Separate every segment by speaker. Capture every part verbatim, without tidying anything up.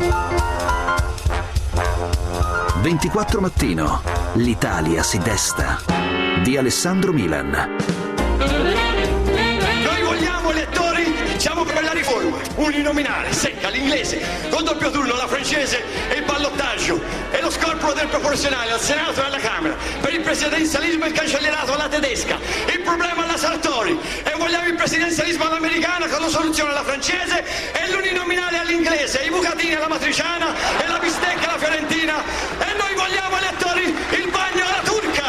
Speaker 1: ventiquattro Mattino, l'Italia si desta, di Alessandro Milan.
Speaker 2: Noi vogliamo elettori, siamo per la riforma, uninominale, secca, l'inglese, con doppio turno, la francese e il ballottaggio, e lo scorporo del proporzionale al Senato e alla Camera, per il presidenzialismo e il cancellerato alla tedesca, il problema alla Sartori, e vogliamo il presidenzialismo all'americana con la soluzione alla francese e l'uninominale all'inglese, i bucatini alla matriciana e la bistecca alla fiorentina, e noi vogliamo elettori il bagno alla turca.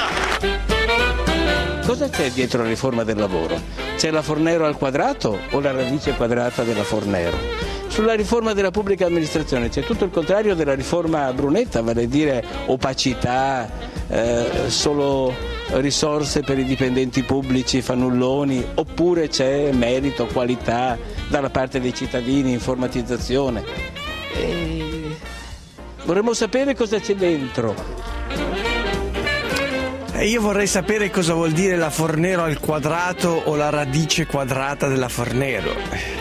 Speaker 3: Cosa c'è dietro la riforma del lavoro? C'è la Fornero al quadrato o la radice quadrata della Fornero? Sulla riforma della pubblica amministrazione c'è tutto il contrario della riforma Brunetta, vale a dire opacità, eh, solo risorse per i dipendenti pubblici, fannulloni, oppure c'è merito, qualità dalla parte dei cittadini, informatizzazione. E vorremmo sapere cosa c'è dentro.
Speaker 4: Io vorrei sapere cosa vuol dire la Fornero al quadrato o la radice quadrata della Fornero.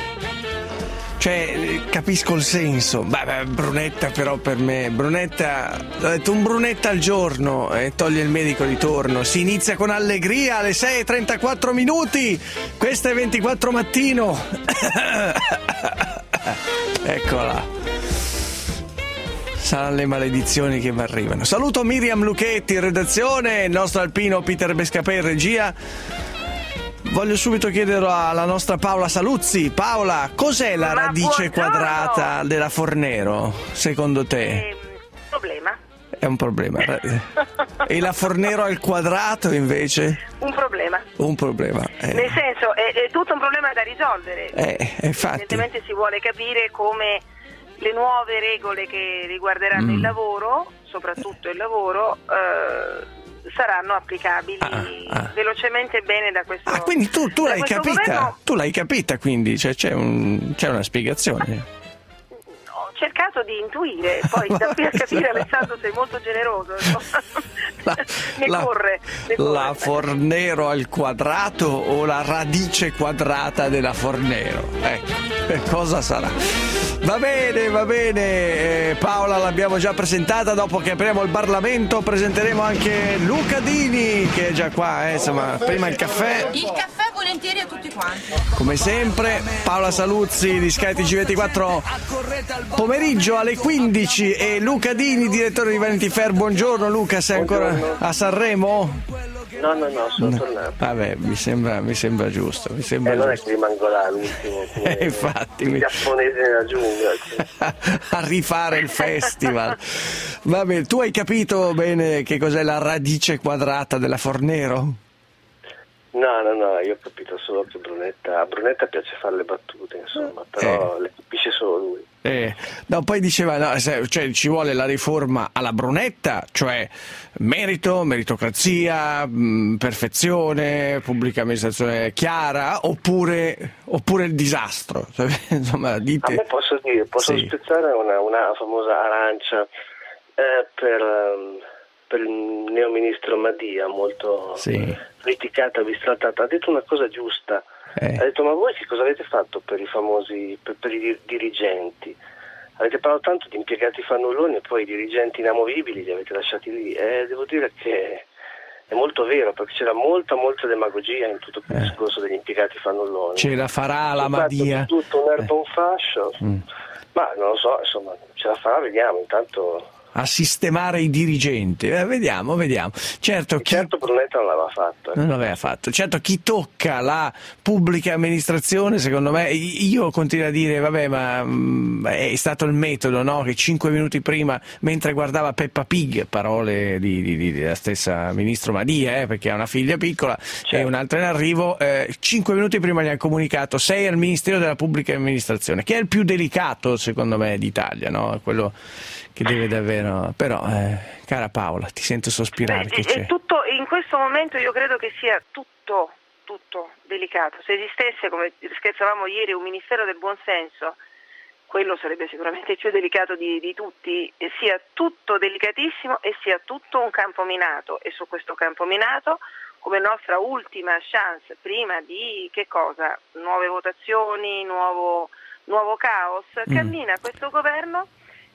Speaker 4: Cioè, capisco il senso. Beh, beh, Brunetta però per me, Brunetta, ho detto un Brunetta al giorno e toglie il medico di torno. Si inizia con allegria alle sei e trentaquattro minuti. Questo è ventiquattro Mattino. Eccola. Saranno le maledizioni che mi arrivano. Saluto Miriam Lucchetti in redazione, il nostro alpino Peter Bescapè in regia. Voglio subito chiedere alla nostra Paola Saluzzi. Paola, cos'è la
Speaker 5: Ma
Speaker 4: radice
Speaker 5: buongiorno.
Speaker 4: quadrata della Fornero, secondo te?
Speaker 5: Eh, problema.
Speaker 4: È un problema. E la Fornero al quadrato invece?
Speaker 5: Un problema.
Speaker 4: Un problema. Eh.
Speaker 5: Nel senso, è, è tutto un problema da risolvere.
Speaker 4: Eh, infatti.
Speaker 5: Evidentemente si vuole capire come le nuove regole che riguarderanno
Speaker 4: Mm.
Speaker 5: il lavoro, soprattutto il lavoro, eh, saranno applicabili
Speaker 4: Ah, ah.
Speaker 5: velocemente e bene da questo
Speaker 4: Ah, quindi tu, tu
Speaker 5: da
Speaker 4: l'hai
Speaker 5: questo
Speaker 4: capita?
Speaker 5: governo.
Speaker 4: Tu l'hai capita, quindi cioè, c'è, un, c'è una spiegazione.
Speaker 5: Ho cercato di intuire, poi da qui a capire, Alessandro, sei molto generoso.
Speaker 4: La,
Speaker 5: ne
Speaker 4: la-
Speaker 5: corre, ne corre.
Speaker 4: la Fornero al quadrato o la radice quadrata della Fornero? Ecco, cosa sarà? Va bene, va bene, eh, Paola l'abbiamo già presentata, dopo che apriamo il Parlamento presenteremo anche Luca Dini che è già qua, eh, insomma, prima il caffè.
Speaker 6: Il caffè volentieri a tutti quanti.
Speaker 4: Come sempre, Paola Saluzzi di Sky T G ventiquattro pomeriggio alle quindici e Luca Dini, direttore di Vanity Fair. Buongiorno Luca, sei ancora a Sanremo?
Speaker 7: No, no, no, sono tornato.
Speaker 4: Vabbè, mi sembra, mi sembra giusto, mi sembra
Speaker 7: Eh, non è
Speaker 4: giusto.
Speaker 7: che rimango là l'ultimo, come
Speaker 4: Eh, infatti, mi-
Speaker 7: i giapponesi nella giungla.
Speaker 4: a rifare il festival. Vabbè, tu hai capito bene che cos'è la radice quadrata della Fornero?
Speaker 7: No, no, no, io ho capito solo che Brunetta, a Brunetta piace fare le battute, insomma, però le capisce solo lui.
Speaker 4: Eh, no, poi diceva, no, se- cioè, ci vuole la riforma alla Brunetta, cioè merito, meritocrazia, mh, perfezione, pubblica amministrazione chiara, oppure, oppure il disastro. Cioè, insomma,
Speaker 7: A
Speaker 4: dite.
Speaker 7: me posso dire, posso
Speaker 4: Sì.
Speaker 7: spezzare una, una famosa arancia eh, per, ehm, per il neo ministro Madia, molto
Speaker 4: Sì.
Speaker 7: criticata, bistrattata. Ha detto una cosa giusta.
Speaker 4: Eh.
Speaker 7: Ha detto: ma voi che cosa avete fatto per i famosi, per, per i dir- dirigenti? Avete parlato tanto di impiegati fannulloni e poi i dirigenti inamovibili li avete lasciati lì. E devo dire che è molto vero, perché c'era molta, molta demagogia in tutto il
Speaker 4: Eh.
Speaker 7: discorso degli impiegati fannulloni.
Speaker 4: Ce la farà la
Speaker 7: Ha fatto
Speaker 4: Madia?
Speaker 7: tutto un erba un fascio,
Speaker 4: Mm.
Speaker 7: ma non lo so, insomma, ce la farà, vediamo. Intanto
Speaker 4: A sistemare i dirigenti. Eh, vediamo, vediamo. Certo, chi...
Speaker 7: certo Brunetta non l'aveva fatto. eh.
Speaker 4: Non l'aveva fatto. Certo, chi tocca la pubblica amministrazione, secondo me, io continuo a dire, vabbè, ma mh, è stato il metodo, no? Che cinque minuti prima, mentre guardava Peppa Pig, parole di, di, di- della stessa ministro Madia, eh, perché ha una figlia piccola e un'altra in arrivo, eh, cinque minuti prima gli hanno comunicato sei al Ministero della Pubblica Amministrazione, che è il più delicato, secondo me, d'Italia, no? È quello che deve davvero. Però, eh, cara Paola, ti sento sospirare.
Speaker 5: Beh,
Speaker 4: Che
Speaker 5: è
Speaker 4: c'è?
Speaker 5: tutto, in questo momento io credo che sia tutto, tutto delicato. Se esistesse, come scherzavamo ieri, un Ministero del Buonsenso, quello sarebbe sicuramente il più delicato di, di tutti, e sia tutto delicatissimo e sia tutto un campo minato. E su questo campo minato, come nostra ultima chance, prima di che cosa? Nuove votazioni, nuovo, nuovo caos,
Speaker 4: Mm.
Speaker 5: cammina questo governo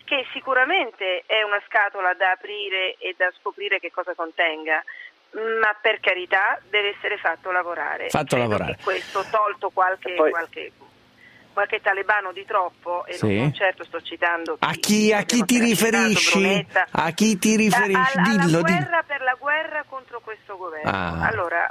Speaker 5: che sicuramente è una scatola da aprire e da scoprire che cosa contenga, ma per carità deve essere fatto lavorare.
Speaker 4: Fatto
Speaker 5: Credo
Speaker 4: lavorare.
Speaker 5: che questo, tolto qualche,
Speaker 7: Poi...
Speaker 5: qualche, qualche talebano di troppo, e
Speaker 4: sì.
Speaker 5: non certo sto citando
Speaker 4: a chi, a chi ti riferisci?
Speaker 5: Brunetta,
Speaker 4: a chi ti riferisci?
Speaker 5: a, a, alla
Speaker 4: dillo,
Speaker 5: guerra
Speaker 4: dillo.
Speaker 5: per la guerra contro questo governo.
Speaker 4: Ah.
Speaker 5: Allora,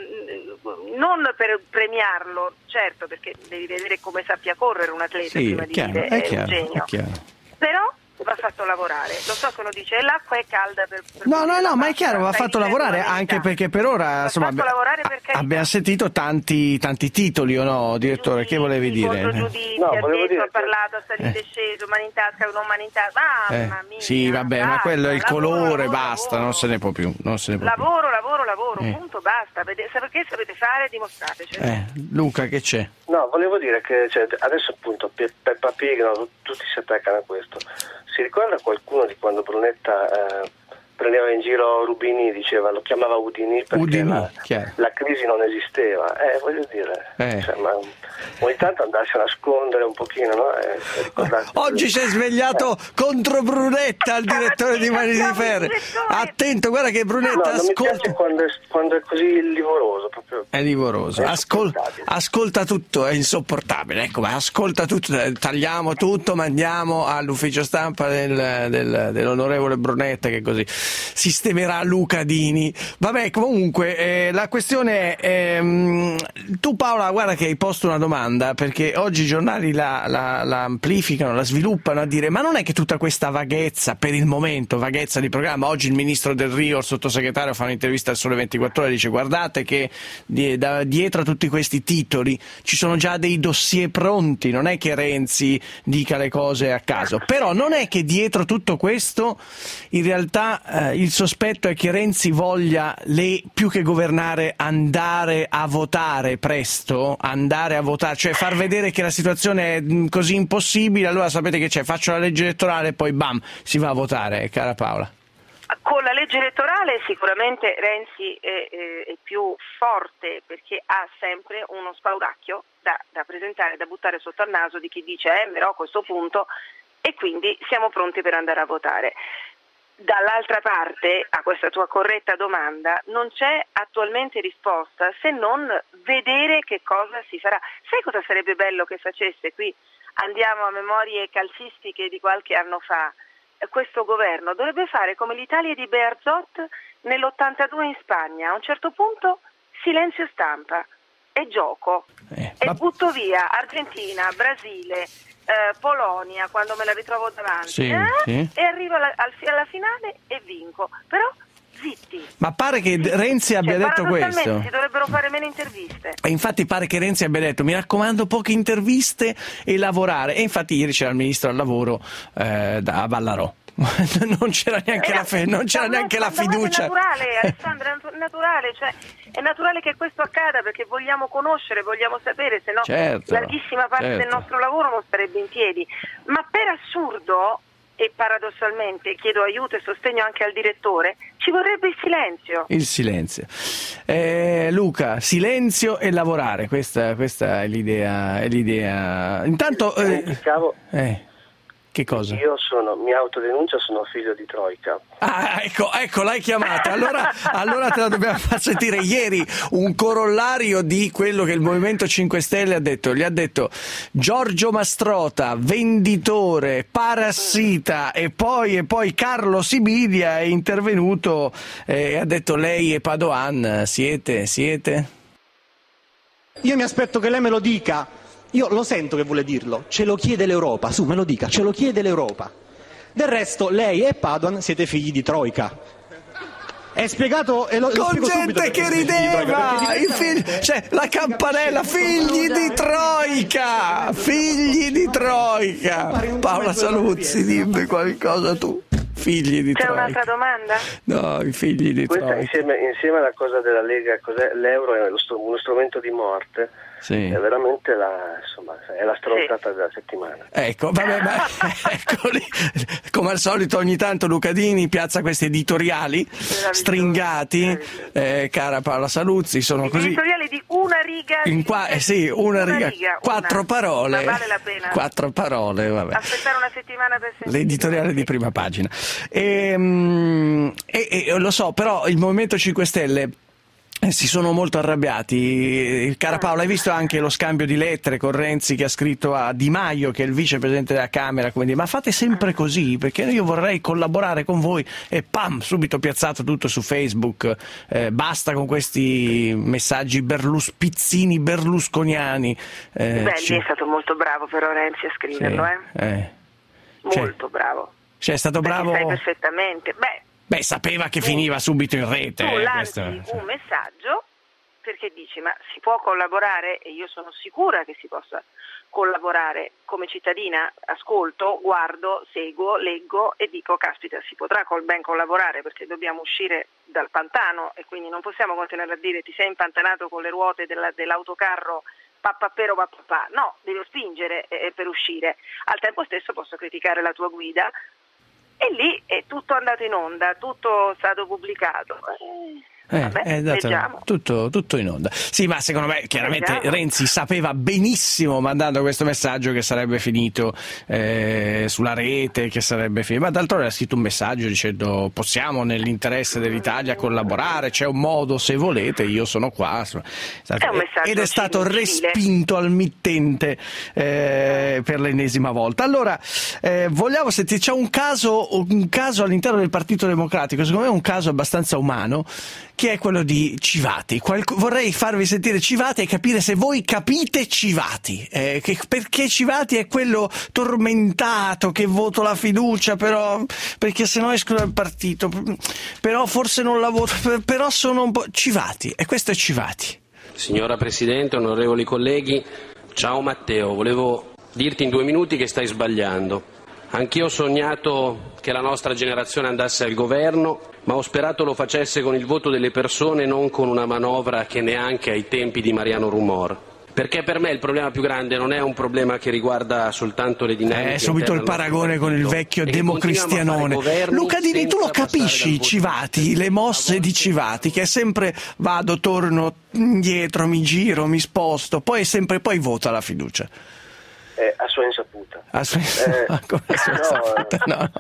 Speaker 5: mh, non per premiarlo, certo, perché devi vedere come sappia correre un atleta
Speaker 4: Sì,
Speaker 5: prima
Speaker 4: è
Speaker 5: di
Speaker 4: chiaro,
Speaker 5: dire
Speaker 4: è
Speaker 5: è
Speaker 4: chiaro,
Speaker 5: un genio.
Speaker 4: è chiaro.
Speaker 5: Però va fatto lavorare. Lo so che uno dice l'acqua è calda per, per
Speaker 4: No, no, no, ma è
Speaker 5: pasta.
Speaker 4: chiaro, va
Speaker 5: Stai
Speaker 4: fatto
Speaker 5: dicendo
Speaker 4: lavorare,
Speaker 5: la verità.
Speaker 4: anche perché per ora
Speaker 5: Va
Speaker 4: insomma
Speaker 5: fatto
Speaker 4: abbi-
Speaker 5: lavorare, per carità.
Speaker 4: abbiamo sentito tanti tanti titoli, o no, direttore? Che volevi dire?
Speaker 5: Giudizi,
Speaker 7: No,
Speaker 5: ha
Speaker 7: volevo
Speaker 5: detto,
Speaker 7: dire
Speaker 5: ha
Speaker 7: che-
Speaker 5: parlato, ha salito
Speaker 4: Eh.
Speaker 5: e sceso, mani in tasca, non mani in tasca. Mamma
Speaker 4: Eh,
Speaker 5: mia.
Speaker 4: sì, vabbè, ma
Speaker 5: basta,
Speaker 4: quello è il
Speaker 5: lavoro,
Speaker 4: colore,
Speaker 5: lavoro,
Speaker 4: basta,
Speaker 5: lavoro.
Speaker 4: non se ne può più, non se ne può più.
Speaker 5: Lavoro, lavoro, lavoro,
Speaker 4: Eh.
Speaker 5: punto, basta. Vede- sa- Perché sapete fare? Dimostratecelo.
Speaker 4: Eh, Luca, che c'è?
Speaker 7: No, volevo dire che cioè, adesso appunto Pe- Peppa Pig, no, tutti si attaccano a questo. Si ricorda qualcuno di quando Brunetta eh, prendeva in giro Rubini, diceva, lo chiamava Udini perché
Speaker 4: Udini,
Speaker 7: la,
Speaker 4: chiaro.
Speaker 7: la crisi non esisteva? Eh, voglio dire,
Speaker 4: Eh.
Speaker 7: cioè, ma ogni tanto andarsi a nascondere un pochino, no? Eh, ricordarsi-
Speaker 4: Oggi si è svegliato contro Brunetta, il direttore di Mani di Ferro. Attento, guarda che
Speaker 7: No,
Speaker 4: Brunetta
Speaker 7: non mi piace
Speaker 4: ascolta.
Speaker 7: quando è, quando è così livoroso, proprio.
Speaker 4: È livoroso,
Speaker 7: È
Speaker 4: Ascol-
Speaker 7: insopportabile.
Speaker 4: ascolta tutto, è insopportabile. Ecco, ma ascolta tutto, eh, tagliamo tutto, mandiamo all'ufficio stampa del, del- dell'onorevole Brunetta, che così sistemerà Luca Dini. Vabbè, comunque, eh, la questione è. ehm, tu, Paola, guarda che hai posto una domanda, perché oggi i giornali la, la, la amplificano, la sviluppano a dire: ma non è che tutta questa vaghezza, per il momento, vaghezza di programma, oggi il ministro Del Rio, il sottosegretario, fa un'intervista al Sole ventiquattro Ore e dice: guardate che di- da- dietro a tutti questi titoli ci sono già dei dossier pronti, non è che Renzi dica le cose a caso. Però non è che dietro tutto questo in realtà eh, il sospetto è che Renzi voglia, le, più che governare, andare a votare presto, andare a votare, cioè far vedere che la situazione è mh, così impossibile, allora sapete che c'è, faccio la legge elettorale e poi bam, si va a votare, cara Paola.
Speaker 5: Con la legge elettorale sicuramente Renzi è, è, è più forte, perché ha sempre uno spauracchio da, da presentare, da buttare sotto al naso di chi dice eh però a questo punto, e quindi siamo pronti per andare a votare. Dall'altra parte, a questa tua corretta domanda, non c'è attualmente risposta se non vedere che cosa si farà. Sai cosa sarebbe bello che facesse qui? Andiamo a memorie calcistiche di qualche anno fa. Questo governo dovrebbe fare come l'Italia di Bearzot nell'ottantadue in Spagna. A un certo punto silenzio stampa e gioco.
Speaker 4: Eh,
Speaker 5: e
Speaker 4: ma-
Speaker 5: butto via Argentina, Brasile, eh, Polonia quando me la ritrovo davanti,
Speaker 4: Sì,
Speaker 5: eh?
Speaker 4: sì.
Speaker 5: e arrivo alla, al- alla finale e vinco. Però zitti.
Speaker 4: Ma pare che
Speaker 5: Zitti.
Speaker 4: Renzi abbia
Speaker 5: Cioè,
Speaker 4: detto
Speaker 5: paradossalmente
Speaker 4: questo.
Speaker 5: si dovrebbero fare meno interviste.
Speaker 4: E infatti pare che Renzi abbia detto: mi raccomando, poche interviste e lavorare. E infatti ieri c'era il ministro al lavoro eh, da a Ballarò. non c'era neanche
Speaker 5: Eh,
Speaker 4: la, fe- non c'era
Speaker 5: da-
Speaker 4: neanche la
Speaker 5: da- da-
Speaker 4: fiducia.
Speaker 5: È naturale, Alessandra, è natu- naturale, cioè, è naturale che questo accada, perché vogliamo conoscere, vogliamo sapere, se no
Speaker 4: Certo,
Speaker 5: larghissima parte
Speaker 4: certo.
Speaker 5: del nostro lavoro non starebbe in piedi. Ma per assurdo, e paradossalmente chiedo aiuto e sostegno anche al direttore, ci vorrebbe il silenzio.
Speaker 4: Il silenzio. Eh, Luca, silenzio e lavorare, questa, questa è l'idea. È l'idea. Intanto. Eh,
Speaker 7: Dimenticavo,
Speaker 4: eh, che cosa?
Speaker 7: io sono, mi autodenuncio, sono figlio di Troika.
Speaker 4: Ah, ecco, ecco, l'hai chiamata. Allora, allora te la dobbiamo far sentire. Ieri un corollario di quello che il Movimento cinque Stelle ha detto. Gli ha detto Giorgio Mastrota, venditore, parassita, e poi, e poi Carlo Sibilia è intervenuto e ha detto: lei e Padoan siete, siete?
Speaker 8: Io mi aspetto che lei me lo dica. Io lo sento che vuole dirlo, ce lo chiede l'Europa, su, me lo dica, ce lo chiede l'Europa. Del resto, lei e Padoan siete figli di Troika. È spiegato e lo, lo
Speaker 4: Con
Speaker 8: spiego subito
Speaker 4: gente
Speaker 8: perché
Speaker 4: che
Speaker 8: siete figli di Troika,
Speaker 4: rideva,
Speaker 8: perché
Speaker 4: il fig- cioè la campanella, figli di Troika, figli di Troika. Paola Saluzzi, dimmi qualcosa tu. Figli di
Speaker 5: C'è
Speaker 4: Troika.
Speaker 5: un'altra domanda?
Speaker 4: No, i figli di
Speaker 7: Questa
Speaker 4: Troika.
Speaker 7: insieme, insieme alla cosa della Lega, cos'è? L'euro è lo str- uno strumento di morte.
Speaker 4: sì.
Speaker 7: È veramente la, insomma, è la stronzata sì. della settimana.
Speaker 4: Ecco, vabbè, ma ecco lì, come al solito ogni tanto Lucadini piazza questi editoriali stringati, eh, cara Paola Saluzzi, sono così
Speaker 5: editoriali di una riga,
Speaker 4: in qua, eh, sì, una, una riga, riga, quattro una. parole,
Speaker 5: ma vale la pena.
Speaker 4: Quattro parole, vabbè.
Speaker 5: Aspettare una settimana per sentire
Speaker 4: l'editoriale di prima pagina. E, e, e lo so, però il Movimento cinque Stelle si sono molto arrabbiati. Cara Paola, hai visto anche lo scambio di lettere con Renzi che ha scritto a Di Maio, che è il vicepresidente della Camera, come dire, ma fate sempre così, perché io vorrei collaborare con voi, e pam, subito piazzato tutto su Facebook, eh, basta con questi messaggi berlus, pizzini berlusconiani. Eh,
Speaker 5: Beh,
Speaker 4: ci...
Speaker 5: lì è stato molto bravo però Renzi a scriverlo,
Speaker 4: sì,
Speaker 5: eh?
Speaker 4: eh.
Speaker 5: Molto
Speaker 4: cioè,
Speaker 5: bravo.
Speaker 4: Cioè è stato bravo...
Speaker 5: Sai perfettamente, beh...
Speaker 4: Beh, sapeva che finiva subito in rete.
Speaker 5: Tu
Speaker 4: eh,
Speaker 5: lanci
Speaker 4: questo...
Speaker 5: un messaggio perché dici ma si può collaborare, e io sono sicura che si possa collaborare. Come cittadina ascolto, guardo, seguo, leggo e dico caspita, si potrà col ben collaborare, perché dobbiamo uscire dal pantano e quindi non possiamo continuare a dire ti sei impantanato con le ruote della, dell'autocarro pappapero pappapà. No, devo spingere eh, per uscire. Al tempo stesso posso criticare la tua guida. E lì è tutto andato in onda, tutto stato pubblicato. Eh,
Speaker 4: Eh,
Speaker 5: vabbè,
Speaker 4: è dato tutto, tutto in onda. Sì, ma secondo me chiaramente leggiamo. Renzi sapeva benissimo, mandando questo messaggio, che sarebbe finito eh, sulla rete, che sarebbe finito. Ma d'altronde ha scritto un messaggio dicendo possiamo nell'interesse dell'Italia collaborare, c'è un modo se volete, io sono qua.
Speaker 5: È un
Speaker 4: ed è stato
Speaker 5: civile.
Speaker 4: respinto al mittente eh, per l'ennesima volta. Allora, eh, vogliamo sentire, c'è un caso, un caso all'interno del Partito Democratico, secondo me è un caso abbastanza umano, che è quello di Civati. Qualc- vorrei farvi sentire Civati e capire se voi capite Civati, eh, che, perché Civati è quello tormentato che voto la fiducia, però perché se no esco dal partito, però forse non la voto, però sono un po' Civati, e questo è Civati.
Speaker 9: Signora Presidente, onorevoli colleghi, ciao Matteo, volevo dirti in due minuti che stai sbagliando. Anch'io ho sognato che la nostra generazione andasse al governo, ma ho sperato lo facesse con il voto delle persone, non con una manovra che neanche ai tempi di Mariano Rumor. Perché per me il problema più grande non è un problema che riguarda soltanto le dinamiche.
Speaker 4: Eh, subito il paragone con il vecchio democristianone. Lucadini, tu lo capisci, Civati, le mosse di Civati, che è sempre vado, torno, indietro, mi giro, mi sposto, poi è sempre poi vota la fiducia.
Speaker 7: Eh, a sua insaputa.
Speaker 4: A sua insaputa.
Speaker 7: Eh,
Speaker 4: a sua insaputa no, no.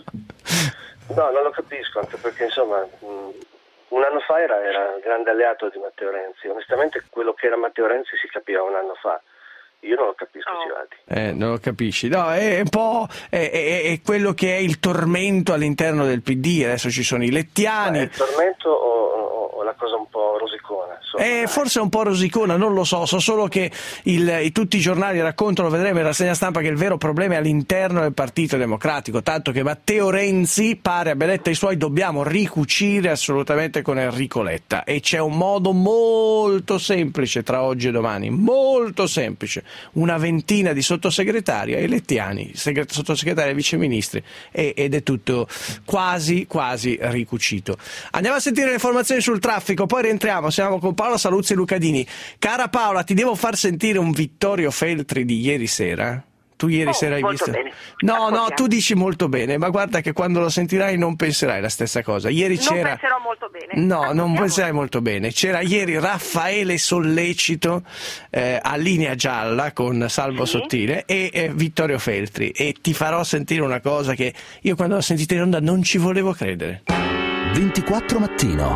Speaker 7: no, non lo capisco, anche perché insomma mh, un anno fa era, era grande alleato di Matteo Renzi. Onestamente quello che era Matteo Renzi si capiva un anno fa. Io non lo capisco, oh. Civati.
Speaker 4: Eh, non lo capisci. No, è un po' è, è, è quello che è il tormento all'interno del P D. Adesso ci sono i lettiani.
Speaker 7: Ma è il tormento o, o, o la cosa un po' rosicona?
Speaker 4: Eh, forse un po' rosicona, non lo so. So solo che il, tutti i giornali raccontano, vedremo in rassegna stampa, che il vero problema è all'interno del Partito Democratico. Tanto che Matteo Renzi pare abbia detto ai suoi dobbiamo ricucire assolutamente con Enrico Letta. E c'è un modo molto semplice tra oggi e domani. Molto semplice. Una ventina di sottosegretari ai lettiani, segret- sottosegretari ai viceministri, e- ed è tutto quasi quasi ricucito. Andiamo a sentire le informazioni sul traffico, poi rientriamo. Siamo con Paola Saluzzi e Lucadini. Cara Paola, ti devo far sentire un Vittorio Feltri di ieri sera? Tu ieri oh, sera hai visto?
Speaker 5: Bene.
Speaker 4: No, no, tu dici molto bene, ma guarda che quando lo sentirai non penserai la stessa cosa. Ieri
Speaker 5: non
Speaker 4: c'era...
Speaker 5: penserò molto bene.
Speaker 4: No, non penserai molto bene. C'era ieri Raffaele Sollecito eh, a Linea Gialla con Salvo sì. Sottile e eh, Vittorio Feltri, e ti farò sentire una cosa che io quando l'ho sentita in onda non ci volevo credere.
Speaker 1: ventiquattro Mattino.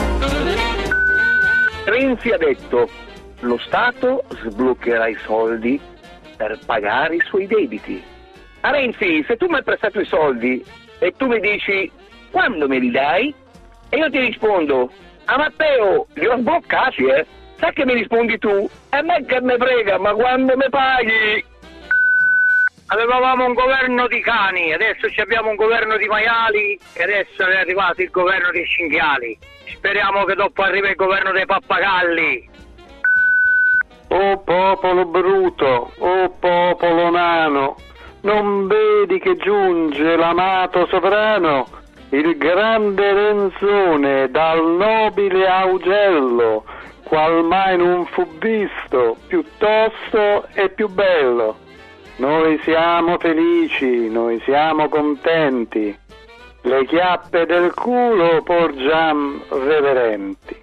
Speaker 10: Renzi ha detto: lo Stato sbloccherà i soldi per pagare i suoi debiti. A Renzi, se tu mi hai prestato i soldi e tu mi dici quando me li dai, e io ti rispondo a Matteo li ho sbloccati, eh sai che mi rispondi tu? E me che me frega, ma quando mi paghi? Avevamo un governo di cani, adesso abbiamo un governo di maiali e adesso è arrivato il governo dei cinghiali. Speriamo che dopo arrivi il governo dei pappagalli.
Speaker 11: O popolo bruto, o popolo nano, non vedi che giunge l'amato sovrano, il grande Renzone dal nobile Augello, qual mai non fu visto, piuttosto e più bello. Noi siamo felici, noi siamo contenti, le chiappe del culo porgiam reverenti.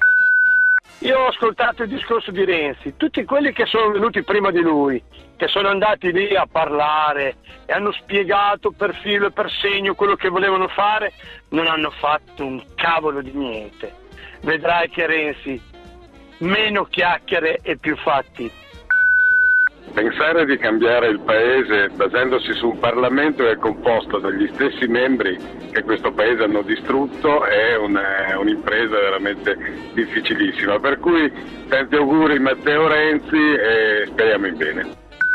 Speaker 10: Io ho ascoltato il discorso di Renzi, tutti quelli che sono venuti prima di lui, che sono andati lì a parlare e hanno spiegato per filo e per segno quello che volevano fare, non hanno fatto un cavolo di niente. Vedrai che Renzi, meno chiacchiere e più fatti.
Speaker 12: Pensare di cambiare il paese basandosi su un Parlamento che è composto dagli stessi membri che questo paese hanno distrutto è una, un'impresa veramente difficilissima, per cui tanti auguri Matteo Renzi e speriamo in bene.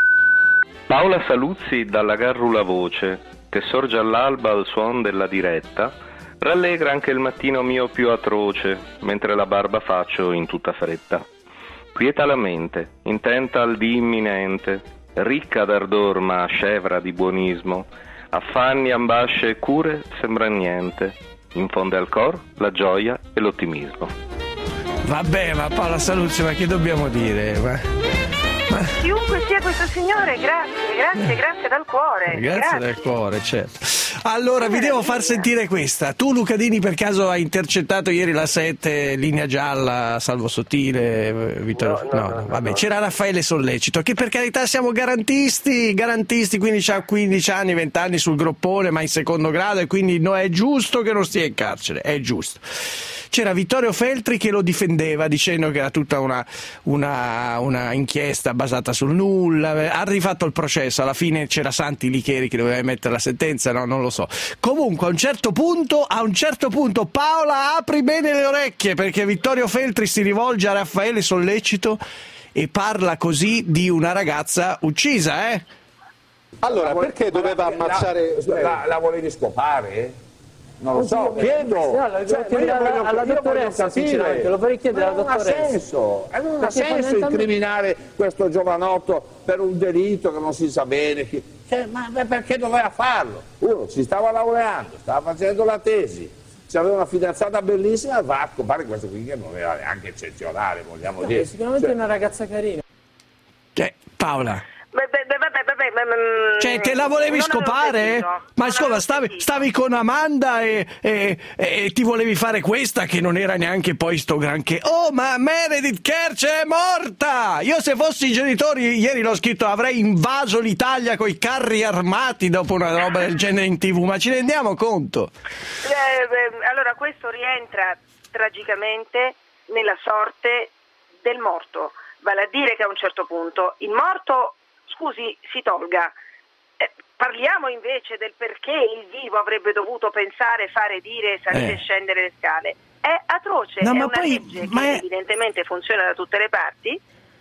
Speaker 13: Paola Saluzzi dalla Garrula Voce, che sorge all'alba al suon della diretta, rallegra anche il mattino mio più atroce, mentre la barba faccio in tutta fretta. Quieta la mente, intenta al dì imminente, ricca d'ardor ma scevra di buonismo, affanni, ambasce e cure sembra niente, infonde al cor la gioia e l'ottimismo.
Speaker 4: Vabbè, ma Paola Saluzzi, ma che dobbiamo dire? Ma... Ma...
Speaker 5: Chiunque sia questo signore, grazie, grazie, grazie dal cuore.
Speaker 4: Grazie,
Speaker 5: grazie.
Speaker 4: dal cuore, certo. Allora, vi devo far sentire questa. Tu, Lucadini, per caso hai intercettato ieri la sette, linea gialla, Salvo Sottile, Vittorio... No, no, no, no vabbè, no. C'era Raffaele Sollecito, che per carità siamo garantisti, garantisti, quindi c'ha quindici anni, venti anni sul groppone, ma in secondo grado, e quindi no, è giusto che non stia in carcere, è giusto. C'era Vittorio Feltri che lo difendeva dicendo che era tutta una, una, una inchiesta basata sul nulla, ha rifatto il processo, alla fine c'era Santi Licheri che doveva emettere la sentenza, no, non lo so. Comunque a un certo punto, a un certo punto Paola apri bene le orecchie, perché Vittorio Feltri si rivolge a Raffaele Sollecito e parla così di una ragazza uccisa, eh?
Speaker 14: Allora, perché doveva ammazzare...
Speaker 15: La, la, la volevi scopare? Non lo so, chiedo.
Speaker 16: No, lo cioè, chiedere alla, voglio, alla dottoressa, sinceramente, lo vorrei chiedere alla dottoressa.
Speaker 15: Non ha senso, eh, non ha senso incriminare questo giovanotto per un delitto che non si sa bene. Chi... Cioè, ma perché doveva farlo? Uno si stava laureando, stava facendo la tesi, c'aveva una fidanzata bellissima, va a scopare questo qui che non era neanche eccezionale, vogliamo no, dire.
Speaker 16: Sicuramente
Speaker 15: cioè...
Speaker 16: è una ragazza carina.
Speaker 4: Cioè, Paola.
Speaker 5: Beh, beh, beh, beh, beh, beh,
Speaker 4: cioè, te la volevi scopare? Ma scusa, stavi, stavi con Amanda e, e, e ti volevi fare questa che non era neanche poi sto granché. Oh, ma Meredith Kercher è morta! Io se fossi i genitori, ieri l'ho scritto, avrei invaso l'Italia coi carri armati dopo una roba del genere in tv, ma ci rendiamo conto?
Speaker 5: Eh, beh, allora, questo rientra tragicamente nella sorte del morto, vale a dire che a un certo punto il morto, scusi, si tolga. Eh, parliamo invece del perché il vivo avrebbe dovuto pensare, fare, dire, salire e
Speaker 4: eh.
Speaker 5: scendere le scale. È atroce,
Speaker 4: no,
Speaker 5: è
Speaker 4: ma
Speaker 5: una
Speaker 4: poi,
Speaker 5: legge
Speaker 4: ma
Speaker 5: che
Speaker 4: è...
Speaker 5: evidentemente funziona da tutte le parti.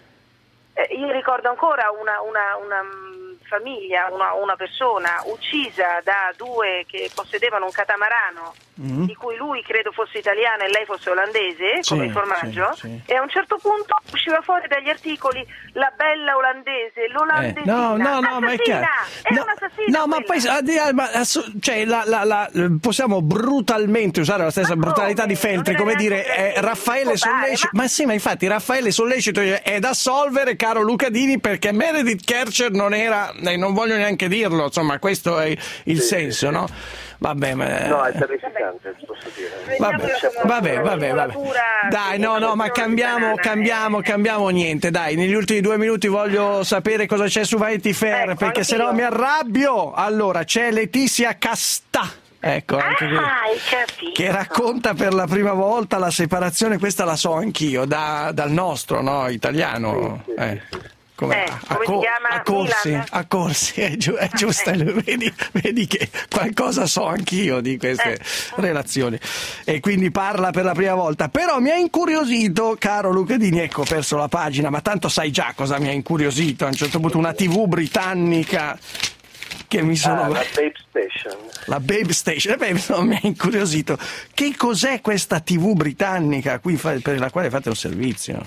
Speaker 5: Eh, io ricordo ancora una, una, una famiglia, una, una persona uccisa da due che possedevano un catamarano, mm-hmm. di cui lui credo fosse italiano e lei fosse olandese,
Speaker 4: sì,
Speaker 5: come il formaggio,
Speaker 4: sì, sì.
Speaker 5: e a un certo punto usciva fuori dagli articoli la bella olandese, l'olandesina,
Speaker 4: eh, no, no, no, ma è chiaro.
Speaker 5: È
Speaker 4: no,
Speaker 5: un'assassina
Speaker 4: no, ma poi ma, cioè, la, la, la, possiamo brutalmente usare la stessa ma brutalità come? Di Feltri, come dire eh, Raffaele Sollecito, ma... ma sì, ma infatti Raffaele Sollecito è da assolvere, caro Lucadini, perché Meredith Kercher non era, eh, non voglio neanche dirlo, insomma, questo è il sì, senso, sì. no? Vabbè, ma...
Speaker 7: No, è terrificante, posso dire.
Speaker 4: Vabbè, vabbè, vabbè, vabbè. Dai, no, no, ma cambiamo, cambiamo, cambiamo niente, dai. Negli ultimi due minuti voglio sapere cosa c'è su Vanity Fair, ecco, perché sennò mi arrabbio. Allora, c'è Letizia Castà. Ecco, anche
Speaker 5: ah,
Speaker 4: che, che racconta per la prima volta la separazione, questa la so anch'io, da, dal nostro, no, italiano.
Speaker 7: Sì, sì,
Speaker 4: eh.
Speaker 7: sì, sì.
Speaker 5: Come, eh, a, come co- si chiama?
Speaker 4: A corsi,
Speaker 5: Milan?
Speaker 4: a corsi, è, giu- è giusto,
Speaker 5: eh.
Speaker 4: vedi, vedi che qualcosa so anch'io di queste eh. relazioni, e quindi parla per la prima volta. Però mi ha incuriosito, caro Lucadini, ecco, ho perso la pagina, ma tanto sai già cosa mi ha incuriosito. A un certo punto una tivù britannica che mi sono...
Speaker 7: Ah, la Babe Station.
Speaker 4: La Babe Station, eh beh, no, mi ha incuriosito. Che cos'è questa tivù britannica qui fa- per la quale fate un servizio?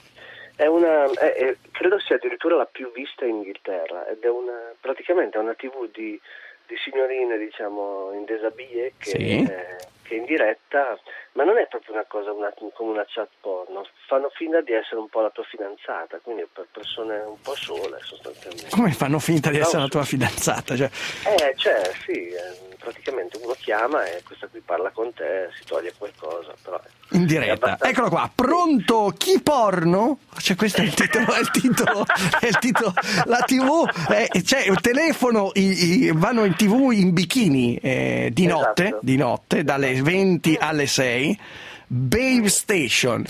Speaker 7: È una, è, è, credo sia addirittura la più vista in Inghilterra, ed è una, praticamente una tivù di di signorine, diciamo, in déshabillé che,
Speaker 4: Sì.
Speaker 7: eh, che in diretta, ma non è proprio una cosa una, come una chat porno, fanno finta di essere un po' la tua fidanzata, quindi per persone un po' sole sostanzialmente.
Speaker 4: Come fanno finta di
Speaker 7: No,
Speaker 4: essere la tua fidanzata? Cioè,
Speaker 7: Eh, cioè, sì, eh, praticamente uno chiama e questa qui parla con te, si toglie qualcosa, però...
Speaker 4: in diretta. Eccolo qua, pronto, chi porno? Cioè, questo è il titolo, è il titolo, è il titolo. La tivù, eh, cioè, il telefono, i, i, vanno in tivù in bikini eh, di notte,
Speaker 7: Esatto.
Speaker 4: di notte, dalle venti alle sei, Babe Station,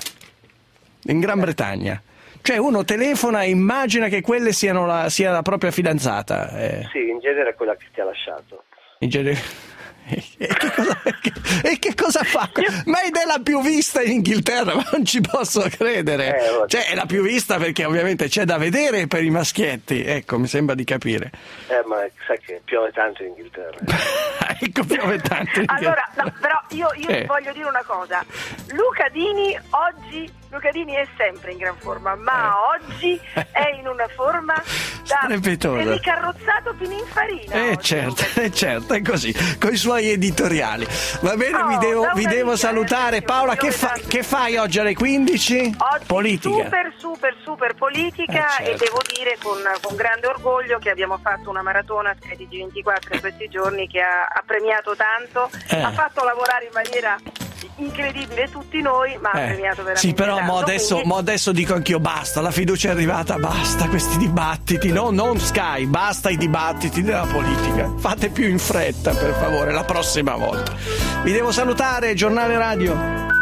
Speaker 4: in Gran Bretagna. Cioè, uno telefona e immagina che quelle siano la, sia la propria fidanzata. Eh.
Speaker 7: Sì, in genere è quella che ti ha lasciato.
Speaker 4: In genere... E che, cosa, e che cosa fa? Ma ed è la più vista in Inghilterra, ma non ci posso credere.
Speaker 7: Eh,
Speaker 4: cioè, è la più vista perché ovviamente c'è da vedere per i maschietti. Ecco, mi sembra di capire.
Speaker 7: Eh, ma sai che piove tanto in Inghilterra.
Speaker 4: Ecco, piove tanto. in
Speaker 5: Allora, no, però io, io
Speaker 4: Eh.
Speaker 5: voglio dire una cosa. Luca Dini oggi, Luca Dini è sempre in gran forma, ma
Speaker 4: Eh.
Speaker 5: oggi è in una forma da
Speaker 4: Strepitosa.
Speaker 5: ricarrozzato Pininfarina.
Speaker 4: Eh
Speaker 5: oggi,
Speaker 4: certo,
Speaker 5: Luca.
Speaker 4: eh certo, è così, con i suoi editoriali. Va bene,
Speaker 5: Oh,
Speaker 4: vi devo,
Speaker 5: da
Speaker 4: vi
Speaker 5: una
Speaker 4: devo
Speaker 5: vita,
Speaker 4: salutare.
Speaker 5: eh,
Speaker 4: Paola, che,
Speaker 5: io
Speaker 4: fa-
Speaker 5: vedo-
Speaker 4: che fai oggi alle quindici?
Speaker 5: Oggi
Speaker 4: Politica.
Speaker 5: super super super politica
Speaker 4: Eh, certo.
Speaker 5: e devo dire con, con grande orgoglio che abbiamo fatto una maratona Sky T G ventiquattro in questi giorni che ha, ha premiato tanto,
Speaker 4: Eh.
Speaker 5: ha fatto lavorare in maniera incredibile tutti noi, ma ha
Speaker 4: Eh,
Speaker 5: premiato veramente
Speaker 4: sì, però
Speaker 5: tanto.
Speaker 4: mo adesso,
Speaker 5: Quindi-
Speaker 4: mo adesso dico anch'io basta, la fiducia è arrivata, basta questi dibattiti, no, non Sky, basta i dibattiti della politica, fate più in fretta per favore la prossima volta. Vi devo salutare, giornale radio.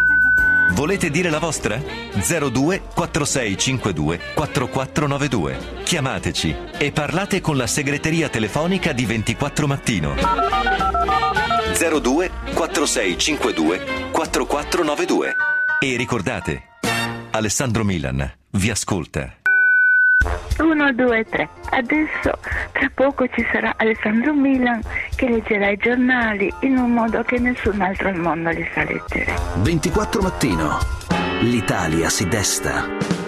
Speaker 17: Volete dire la vostra? zero due quarantasei cinquantadue quarantaquattro novantadue. Chiamateci e parlate con la segreteria telefonica di ventiquattro Mattino. zero due quarantasei cinquantadue quarantaquattro novantadue. E ricordate, Alessandro Milan vi ascolta.
Speaker 18: uno, due, tre. Adesso tra poco ci sarà Alessandro Milan che leggerà i giornali in un modo che nessun altro al mondo li sa leggere.
Speaker 1: ventiquattro Mattino. L'Italia si desta.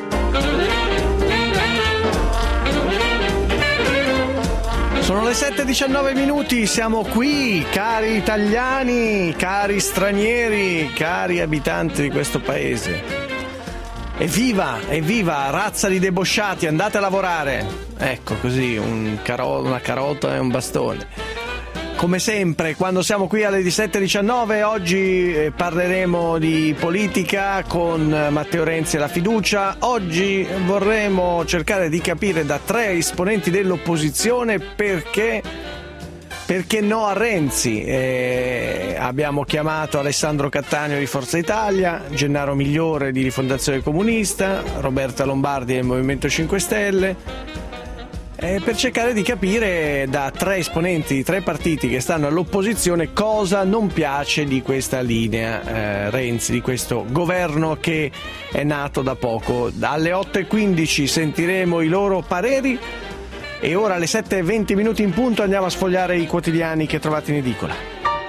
Speaker 4: Sono le sette e diciannove minuti, siamo qui, cari italiani, cari stranieri, cari abitanti di questo paese. Evviva, evviva, razza di debosciati, andate a lavorare. Ecco, così, un caro- una carota e un bastone. Come sempre, quando siamo qui alle sette e diciannove, oggi eh, parleremo di politica con Matteo Renzi e la fiducia. Oggi vorremmo cercare di capire da tre esponenti dell'opposizione perché, perché no a Renzi. Eh, abbiamo chiamato Alessandro Cattaneo di Forza Italia, Gennaro Migliore di Rifondazione Comunista, Roberta Lombardi del Movimento cinque Stelle. Eh, per cercare di capire da tre esponenti di tre partiti che stanno all'opposizione cosa non piace di questa linea eh, Renzi, di questo governo che è nato da poco. Alle otto e quindici sentiremo i loro pareri e ora alle sette e venti minuti in punto andiamo a sfogliare i quotidiani che trovate in edicola.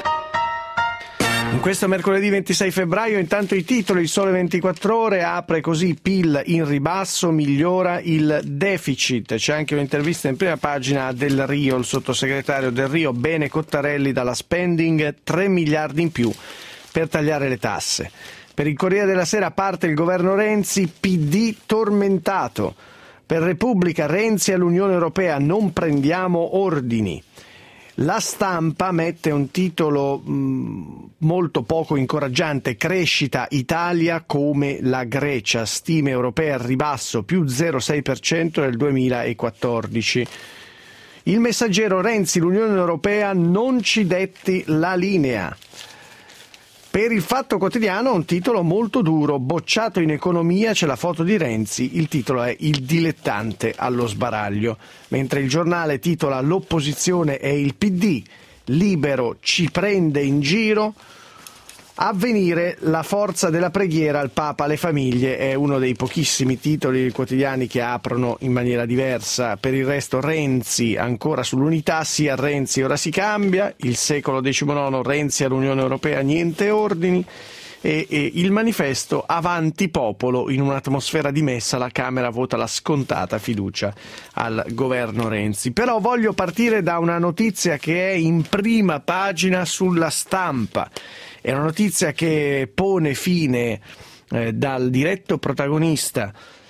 Speaker 4: In questo mercoledì ventisei febbraio, intanto i titoli: Il Sole ventiquattro Ore apre così: P I L in ribasso, migliora il deficit. C'è anche un'intervista in prima pagina a Del Rio, il sottosegretario Del Rio. Bene Cottarelli dalla spending, tre miliardi in più per tagliare le tasse. Per il Corriere della Sera parte il governo Renzi, P D tormentato. Per Repubblica, Renzi all'Unione Europea, non prendiamo ordini. La Stampa mette un titolo mh, molto poco incoraggiante: crescita Italia come la Grecia, stime europee al ribasso, più zero virgola sei per cento nel duemilaquattordici. Il Messaggero: Renzi, l'Unione Europea non ci detti la linea. Per il Fatto Quotidiano un titolo molto duro: bocciato in economia, c'è la foto di Renzi, il titolo è Il dilettante allo sbaraglio, mentre il Giornale titola l'opposizione è il P D, Libero ci prende in giro. Avvenire, la forza della preghiera al Papa alle famiglie, è uno dei pochissimi titoli dei quotidiani che aprono in maniera diversa. Per il resto Renzi ancora sull'unità, sì a Renzi ora si cambia. Il Secolo diciannove, Renzi all'Unione Europea niente ordini. e, e il manifesto Avanti popolo, in un'atmosfera di messa la Camera vota la scontata fiducia al governo Renzi. Però voglio partire da una notizia che è in prima pagina sulla Stampa. È una notizia che pone fine eh, dal diretto protagonista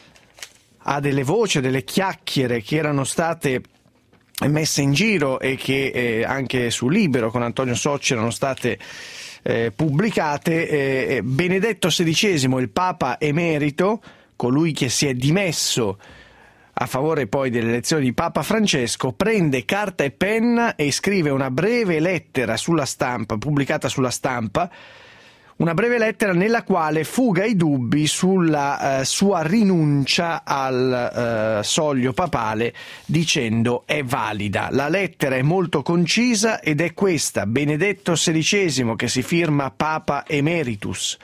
Speaker 4: a delle voci, a delle chiacchiere che erano state messe in giro e che eh, anche su Libero con Antonio Socci erano state eh, pubblicate. eh, Benedetto sedicesimo, il Papa emerito, colui che si è dimesso a favore poi delle elezioni di Papa Francesco, prende carta e penna e scrive una breve lettera sulla Stampa, pubblicata sulla Stampa, una breve lettera nella quale fuga i dubbi sulla eh, sua rinuncia al eh, soglio papale, dicendo è valida. La lettera è molto concisa ed è questa: Benedetto sedicesimo, che si firma Papa Emeritus.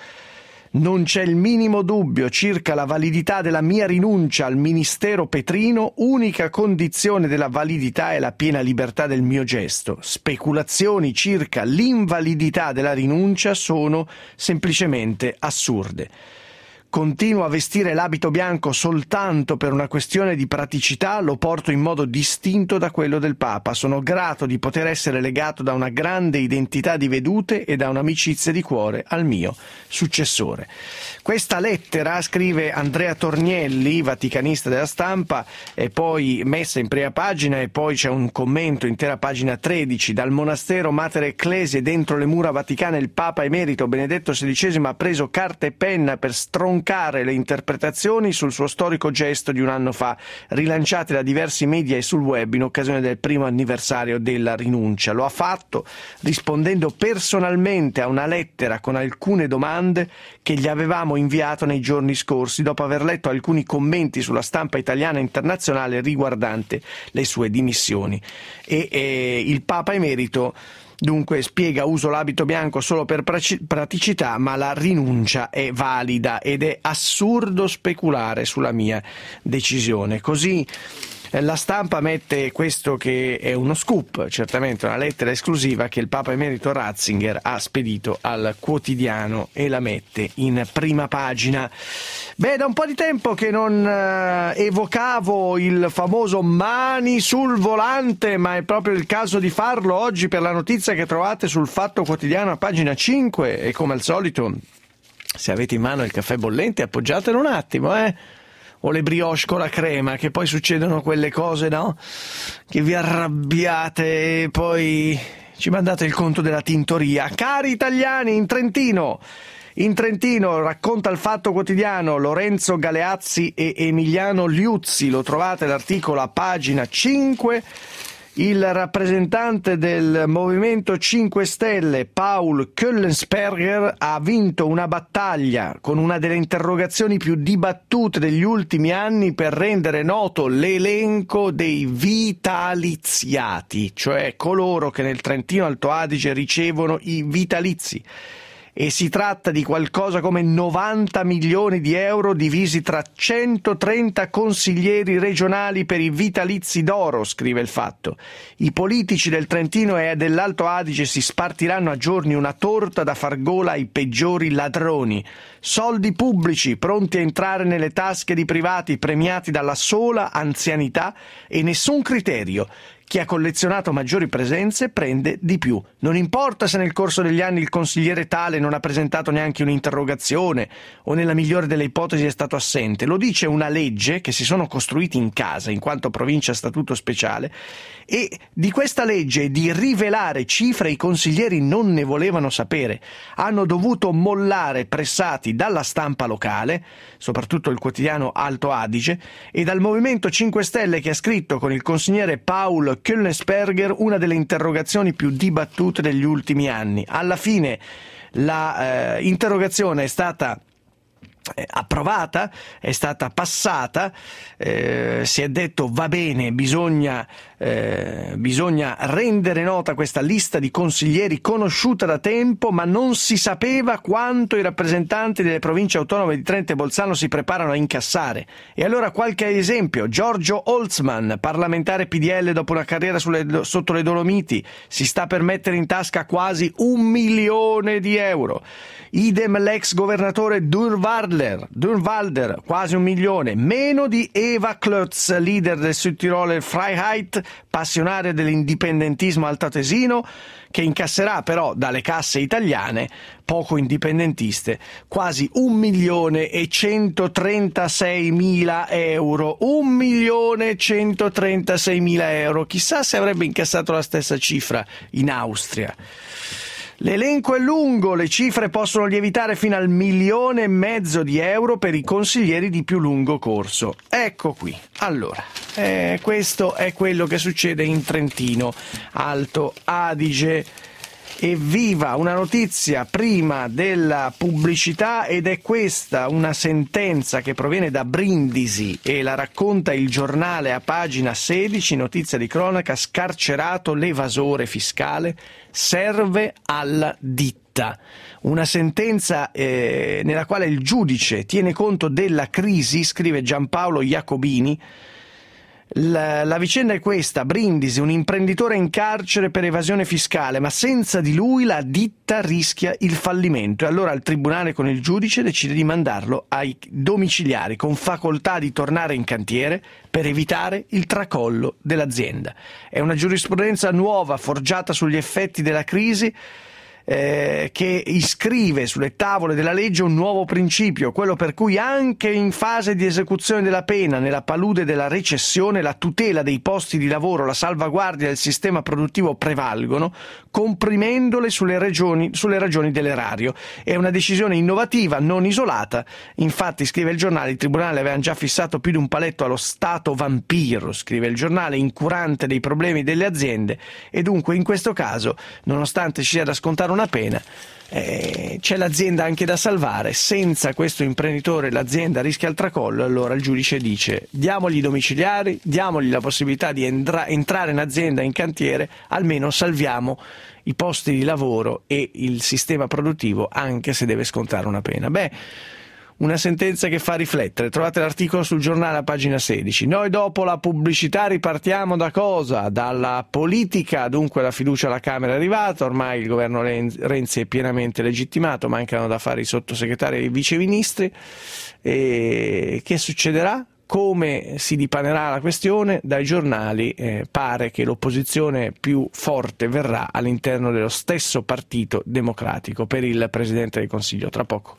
Speaker 4: Non c'è il minimo dubbio circa la validità della mia rinuncia al ministero petrino, unica condizione della validità è la piena libertà del mio gesto. Speculazioni circa l'invalidità della rinuncia sono semplicemente assurde. Continuo a vestire l'abito bianco soltanto per una questione di praticità, lo porto in modo distinto da quello del Papa. Sono grato di poter essere legato da una grande identità di vedute e da un'amicizia di cuore al mio successore. Questa lettera, scrive Andrea Tornielli, vaticanista della Stampa, è poi messa in prima pagina e poi c'è un commento, intera pagina tredici. Dal monastero Mater Ecclesiae dentro le mura vaticane il Papa emerito Benedetto sedicesimo ha preso carta e penna per stroncare le interpretazioni sul suo storico gesto di un anno fa, rilanciate da diversi media e sul web in occasione del primo anniversario della rinuncia. Lo ha fatto rispondendo personalmente a una lettera con alcune domande che gli avevamo inviato nei giorni scorsi, dopo aver letto alcuni commenti sulla stampa italiana e internazionale riguardante le sue dimissioni. E, e il Papa emerito dunque spiega: uso l'abito bianco solo per praticità, ma la rinuncia è valida ed è assurdo speculare sulla mia decisione. Così la Stampa mette questo, che è uno scoop, certamente una lettera esclusiva che il Papa emerito Ratzinger ha spedito al quotidiano, e la mette in prima pagina. Beh, da un po' di tempo che non eh, evocavo il famoso mani sul volante, ma è proprio il caso di farlo oggi per la notizia che trovate sul Fatto Quotidiano a pagina cinque, e come al solito, se avete in mano il caffè bollente appoggiatelo un attimo, eh? O le brioche con la crema, che poi succedono quelle cose, no? Che vi arrabbiate e poi ci mandate il conto della tintoria. Cari italiani, in Trentino, in Trentino, racconta il Fatto Quotidiano, Lorenzo Galeazzi e Emiliano Liuzzi, lo trovate l'articolo a pagina cinque. Il rappresentante del Movimento cinque Stelle, Paul Köllensperger, ha vinto una battaglia con una delle interrogazioni più dibattute degli ultimi anni per rendere noto l'elenco dei vitaliziati, cioè coloro che nel Trentino Alto Adige ricevono i vitalizi. E si tratta di qualcosa come novanta milioni di euro divisi tra centotrenta consiglieri regionali per i vitalizi d'oro, scrive il Fatto. I politici del Trentino e dell'Alto Adige si spartiranno a giorni una torta da far gola ai peggiori ladroni. Soldi pubblici pronti a entrare nelle tasche di privati premiati dalla sola anzianità e nessun criterio. Chi ha collezionato maggiori presenze prende di più. Non importa se nel corso degli anni il consigliere tale non ha presentato neanche un'interrogazione o nella migliore delle ipotesi è stato assente. Lo dice una legge che si sono costruiti in casa in quanto provincia a statuto speciale, e di questa legge di rivelare cifre i consiglieri non ne volevano sapere. Hanno dovuto mollare pressati dalla stampa locale, soprattutto il quotidiano Alto Adige, e dal Movimento cinque Stelle, che ha scritto con il consigliere Paul Köllensperger una delle interrogazioni più dibattute degli ultimi anni. Alla fine la eh, interrogazione è stata approvata, è stata passata, eh, si è detto va bene, bisogna, eh, bisogna rendere nota questa lista di consiglieri conosciuta da tempo, ma non si sapeva quanto i rappresentanti delle province autonome di Trento e Bolzano si preparano a incassare. E allora qualche esempio: Giorgio Holzman, parlamentare P D L dopo una carriera sulle, sotto le Dolomiti, si sta per mettere in tasca quasi un milione di euro. Idem l'ex governatore Dürrwalder, Dürrwalder, quasi un milione, meno di Eva Klötz, leader del Südtiroler Freiheit, passionaria dell'indipendentismo altoatesino, che incasserà però dalle casse italiane, poco indipendentiste, quasi un milione e centotrentasei mila euro. Un milione e centotrentasei mila euro. Chissà se avrebbe incassato la stessa cifra in Austria. L'elenco è lungo, le cifre possono lievitare fino al milione e mezzo di euro per i consiglieri di più lungo corso. Ecco qui. Allora, eh, questo è quello che succede in Trentino Alto Adige. Evviva, una notizia prima della pubblicità, ed è questa una sentenza che proviene da Brindisi e la racconta Il Giornale a pagina sedici, notizia di cronaca: scarcerato l'evasore fiscale, serve alla ditta. Una sentenza eh, nella quale il giudice tiene conto della crisi, scrive Giampaolo Iacobini. La, la vicenda è questa: Brindisi, un imprenditore in carcere per evasione fiscale, ma senza di lui la ditta rischia il fallimento, e allora il tribunale con il giudice decide di mandarlo ai domiciliari con facoltà di tornare in cantiere per evitare il tracollo dell'azienda. È una giurisprudenza nuova forgiata sugli effetti della crisi, Eh, che iscrive sulle tavole della legge un nuovo principio, quello per cui anche in fase di esecuzione della pena, nella palude della recessione, la tutela dei posti di lavoro, la salvaguardia del sistema produttivo prevalgono, comprimendole sulle, regioni, sulle ragioni dell'erario. È una decisione innovativa, non isolata. Infatti, scrive il giornale, il tribunale aveva già fissato più di un paletto allo Stato vampiro, scrive il giornale, incurante dei problemi delle aziende, e dunque in questo caso, nonostante ci sia da scontare una pena, eh, c'è l'azienda anche da salvare. Senza questo imprenditore l'azienda rischia il tracollo. Allora il giudice dice: diamogli i domiciliari, diamogli la possibilità di entra- entrare in azienda, in cantiere, almeno salviamo i posti di lavoro e il sistema produttivo, anche se deve scontare una pena. Beh, una sentenza che fa riflettere. Trovate l'articolo sul giornale a pagina sedici. Noi dopo la pubblicità ripartiamo da cosa? Dalla politica. Dunque la fiducia alla Camera è arrivata, ormai il governo Renzi è pienamente legittimato, mancano da fare i sottosegretari e i viceministri. E che succederà? Come si dipanerà la questione? Dai giornali eh, pare che l'opposizione più forte verrà all'interno dello stesso Partito Democratico per il Presidente del Consiglio. Tra poco.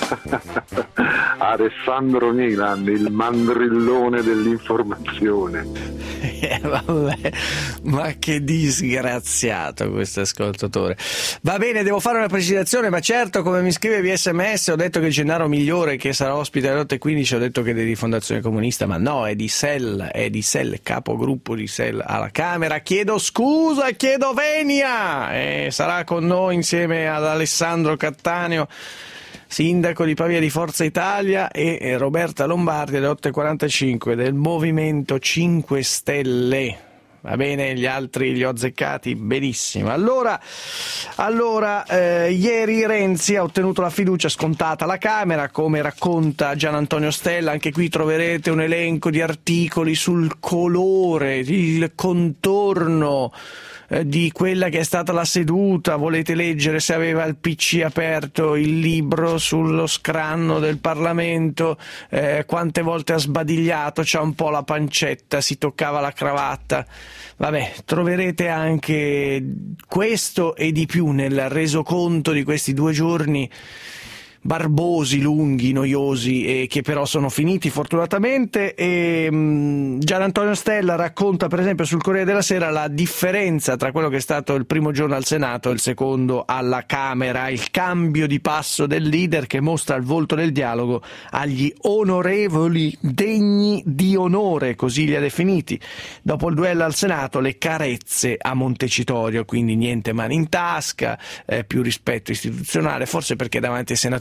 Speaker 11: Alessandro Milan, il mandrillone dell'informazione.
Speaker 4: Eh, vabbè, ma che disgraziato questo ascoltatore. Va bene, devo fare una precisazione, ma certo, come mi scrive via sms, ho detto che Gennaro Migliore, che sarà ospite alle otto e quindici, ho detto che è di Rifondazione Comunista, ma no, è di S E L, è di S E L, capogruppo di S E L alla Camera. Chiedo scusa, chiedo venia, e sarà con noi insieme ad Alessandro Cattaneo, sindaco di Pavia di Forza Italia, e Roberta Lombardi alle otto e quarantacinque del Movimento cinque Stelle. Va bene, gli altri li ho azzeccati benissimo. Allora, allora eh, ieri Renzi ha ottenuto la fiducia scontata alla Camera, come racconta Gian Antonio Stella. Anche qui troverete un elenco di articoli sul colore, il contorno di quella che è stata la seduta. Volete leggere, se aveva il P C aperto, il libro sullo scranno del Parlamento, eh, quante volte ha sbadigliato, c'ha un po' la pancetta, si toccava la cravatta. Vabbè, troverete anche questo e di più nel resoconto di questi due giorni barbosi, lunghi, noiosi, e che però sono finiti fortunatamente. E mh, Gian Antonio Stella racconta per esempio sul Corriere della Sera la differenza tra quello che è stato il primo giorno al Senato e il secondo alla Camera, il cambio di passo del leader che mostra il volto del dialogo agli onorevoli degni di onore, così li ha definiti. Dopo il duello al Senato, le carezze a Montecitorio, quindi niente mani in tasca, eh, più rispetto istituzionale, forse perché davanti ai senatori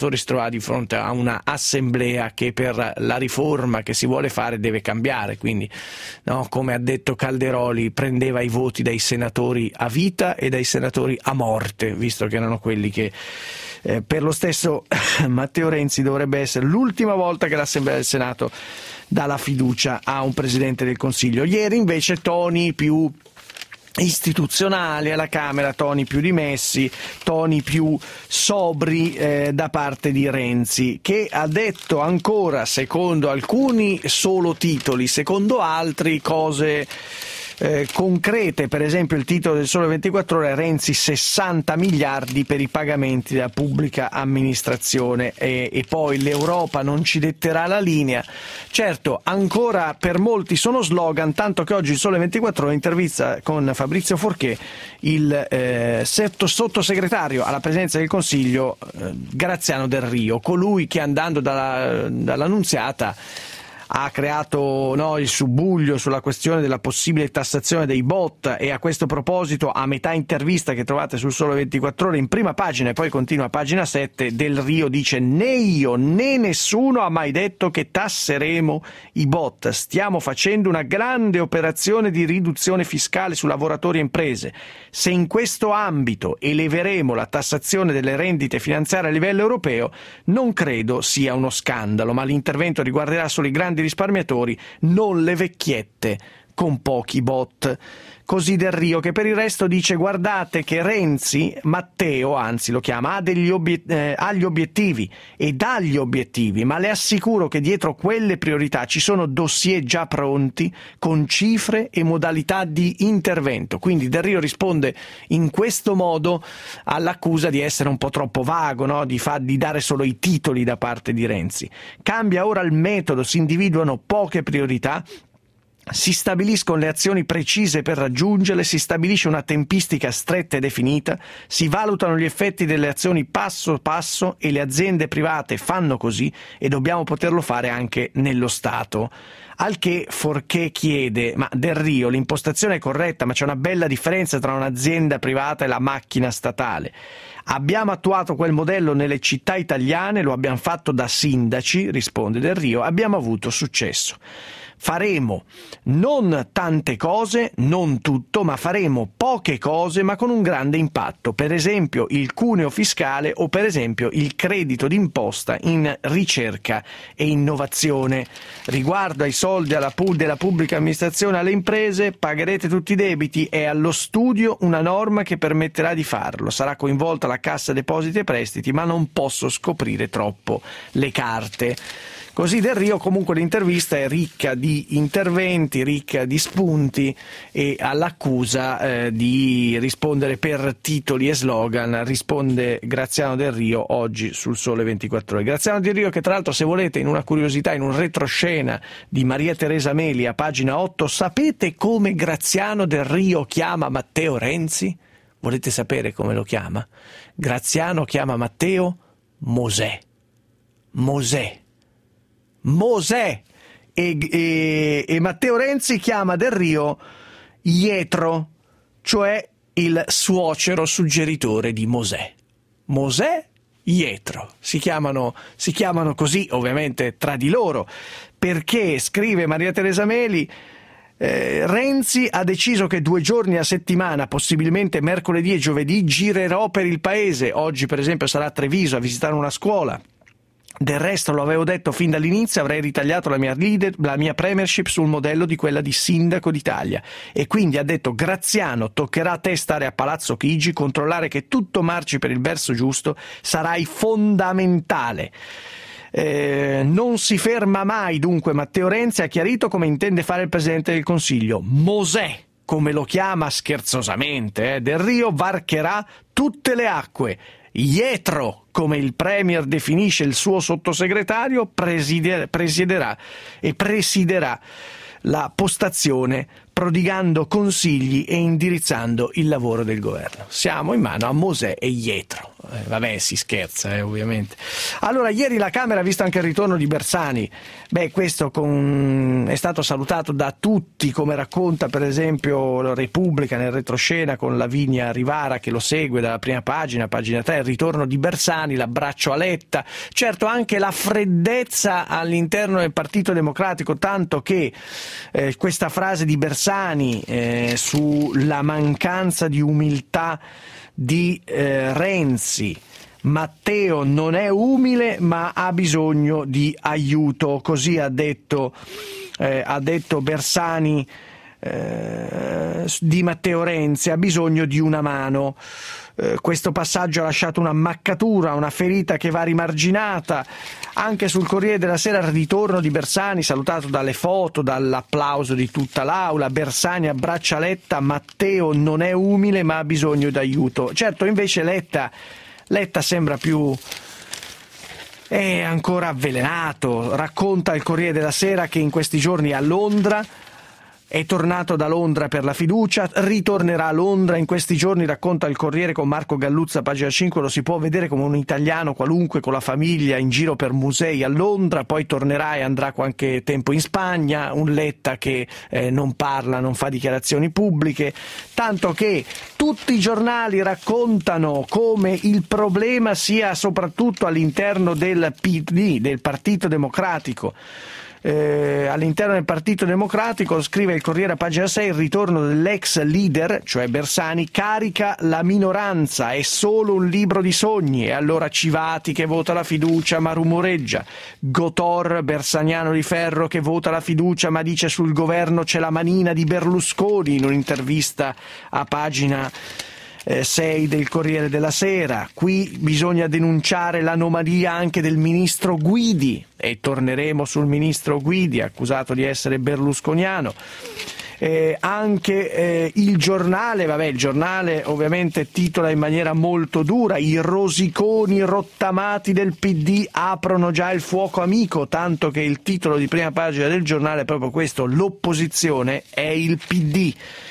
Speaker 4: senatori si trova di fronte a una assemblea che per la riforma che si vuole fare deve cambiare, quindi no, come ha detto Calderoli, prendeva i voti dai senatori a vita e dai senatori a morte, visto che erano quelli che eh, per lo stesso Matteo Renzi dovrebbe essere l'ultima volta che l'Assemblea del Senato dà la fiducia a un Presidente del Consiglio. Ieri invece toni più istituzionali alla Camera, toni più rimessi, toni più sobri eh, da parte di Renzi, che ha detto ancora, secondo alcuni, solo titoli, secondo altri cose Eh, concrete. Per esempio il titolo del Sole ventiquattro Ore: Renzi sessanta miliardi per i pagamenti della pubblica amministrazione, e, e poi l'Europa non ci detterà la linea. Certo, ancora per molti sono slogan, tanto che oggi il Sole ventiquattro Ore intervista con Fabrizio Forché, il eh, sottosegretario alla Presidenza del Consiglio eh, Graziano Del Rio, colui che andando dalla, dall'Annunziata ha creato no, il subbuglio sulla questione della possibile tassazione dei bot, e a questo proposito, a metà intervista che trovate sul Sole ventiquattro Ore in prima pagina e poi continua a pagina sette, Del Rio dice: né io né nessuno ha mai detto che tasseremo i bot, stiamo facendo una grande operazione di riduzione fiscale su lavoratori e imprese. Se in questo ambito eleveremo la tassazione delle rendite finanziarie a livello europeo, non credo sia uno scandalo, ma l'intervento riguarderà solo i grandi risparmiatori, non le vecchiette con pochi bot. Così Del Rio, che per il resto dice: guardate che Renzi, Matteo anzi lo chiama, ha, degli obiet- eh, ha gli obiettivi e dà gli obiettivi, ma le assicuro che dietro quelle priorità ci sono dossier già pronti con cifre e modalità di intervento. Quindi Del Rio risponde in questo modo all'accusa di essere un po' troppo vago, no? di, fa- di dare solo i titoli da parte di Renzi. Cambia ora il metodo, si individuano poche priorità, si stabiliscono le azioni precise per raggiungerle, si stabilisce una tempistica stretta e definita, si valutano gli effetti delle azioni passo passo, e le aziende private fanno così e dobbiamo poterlo fare anche nello Stato. Al che Forché chiede: ma Del Rio, l'impostazione è corretta, ma c'è una bella differenza tra un'azienda privata e la macchina statale. Abbiamo attuato quel modello nelle città italiane, lo abbiamo fatto da sindaci, risponde Del Rio, abbiamo avuto successo. Faremo non tante cose, non tutto, ma faremo poche cose ma con un grande impatto, per esempio il cuneo fiscale o per esempio il credito d'imposta in ricerca e innovazione. Riguardo ai soldi alla pu- della pubblica amministrazione alle imprese, pagherete tutti i debiti, è allo studio una norma che permetterà di farlo, sarà coinvolta la Cassa Depositi e Prestiti, ma non posso scoprire troppo le carte. Così Del Rio. Comunque l'intervista è ricca di interventi, ricca di spunti, e all'accusa eh, di rispondere per titoli e slogan risponde Graziano Del Rio oggi sul Sole ventiquattro Ore. Graziano Del Rio che, tra l'altro, se volete, in una curiosità, in un retroscena di Maria Teresa Meli a pagina otto, sapete come Graziano Del Rio chiama Matteo Renzi? Volete sapere come lo chiama? Graziano chiama Matteo Mosè. Mosè. Mosè e, e, e Matteo Renzi chiama Del Rio Jetro, cioè il suocero suggeritore di Mosè. Mosè Jetro, si chiamano, si chiamano così ovviamente tra di loro, perché, scrive Maria Teresa Meli, Eh, Renzi ha deciso che due giorni a settimana, possibilmente mercoledì e giovedì, girerò per il paese. Oggi per esempio sarà a Treviso a visitare una scuola. Del resto, lo avevo detto fin dall'inizio, avrei ritagliato la mia leader, la mia premiership sul modello di quella di sindaco d'Italia. E quindi ha detto: Graziano, toccherà a te stare a Palazzo Chigi, controllare che tutto marci per il verso giusto, sarai fondamentale. Eh, non si ferma mai, dunque. Matteo Renzi ha chiarito come intende fare il Presidente del Consiglio. Mosè, come lo chiama scherzosamente, eh, Del Rio, varcherà tutte le acque. Jetro, come il Premier definisce il suo sottosegretario, presider- presiederà e presiderà la postazione prodigando consigli e indirizzando il lavoro del governo. Siamo in mano a Mosè e Jetro. Eh, vabbè, si scherza, eh, ovviamente. Allora, ieri la Camera ha visto anche il ritorno di Bersani. Beh, questo con... è stato salutato da tutti, come racconta per esempio la Repubblica nel retroscena con Lavinia Rivara che lo segue dalla prima pagina, pagina tre, il ritorno di Bersani, l'abbraccio a Letta, certo anche la freddezza all'interno del Partito Democratico, tanto che eh, questa frase di Bersani eh, sulla mancanza di umiltà di eh, Renzi: Matteo non è umile ma ha bisogno di aiuto, così ha detto, eh, ha detto Bersani eh, di Matteo Renzi, ha bisogno di una mano. Eh, questo passaggio ha lasciato un'ammaccatura, una ferita che va rimarginata. Anche sul Corriere della Sera il ritorno di Bersani, salutato dalle foto, dall'applauso di tutta l'aula. Bersani abbraccia Letta: Matteo non è umile ma ha bisogno d'aiuto. Certo, invece Letta Letta sembra più è ancora avvelenato. Racconta il Corriere della Sera che in questi giorni è a Londra, è tornato da Londra per la fiducia, ritornerà a Londra in questi giorni, racconta il Corriere con Marco Galluzza, pagina cinque, lo si può vedere come un italiano qualunque con la famiglia in giro per musei a Londra, poi tornerà e andrà qualche tempo in Spagna, un Letta che eh, non parla, non fa dichiarazioni pubbliche, tanto che tutti i giornali raccontano come il problema sia soprattutto all'interno del P D, del Partito Democratico. Eh, all'interno del Partito Democratico, scrive il Corriere a pagina sei, il ritorno dell'ex leader, cioè Bersani, carica la minoranza, è solo un libro di sogni. E allora Civati che vota la fiducia ma rumoreggia, Gotor, bersaniano di ferro, che vota la fiducia ma dice sul governo c'è la manina di Berlusconi, in un'intervista a pagina sei del Corriere della Sera. Qui bisogna denunciare l'anomalia anche del ministro Guidi, e torneremo sul ministro Guidi, accusato di essere berlusconiano. Eh, anche eh, il giornale, vabbè, il giornale ovviamente titola in maniera molto dura: i rosiconi rottamati del P D aprono già il fuoco amico, tanto che il titolo di prima pagina del giornale è proprio questo: l'opposizione è il P D.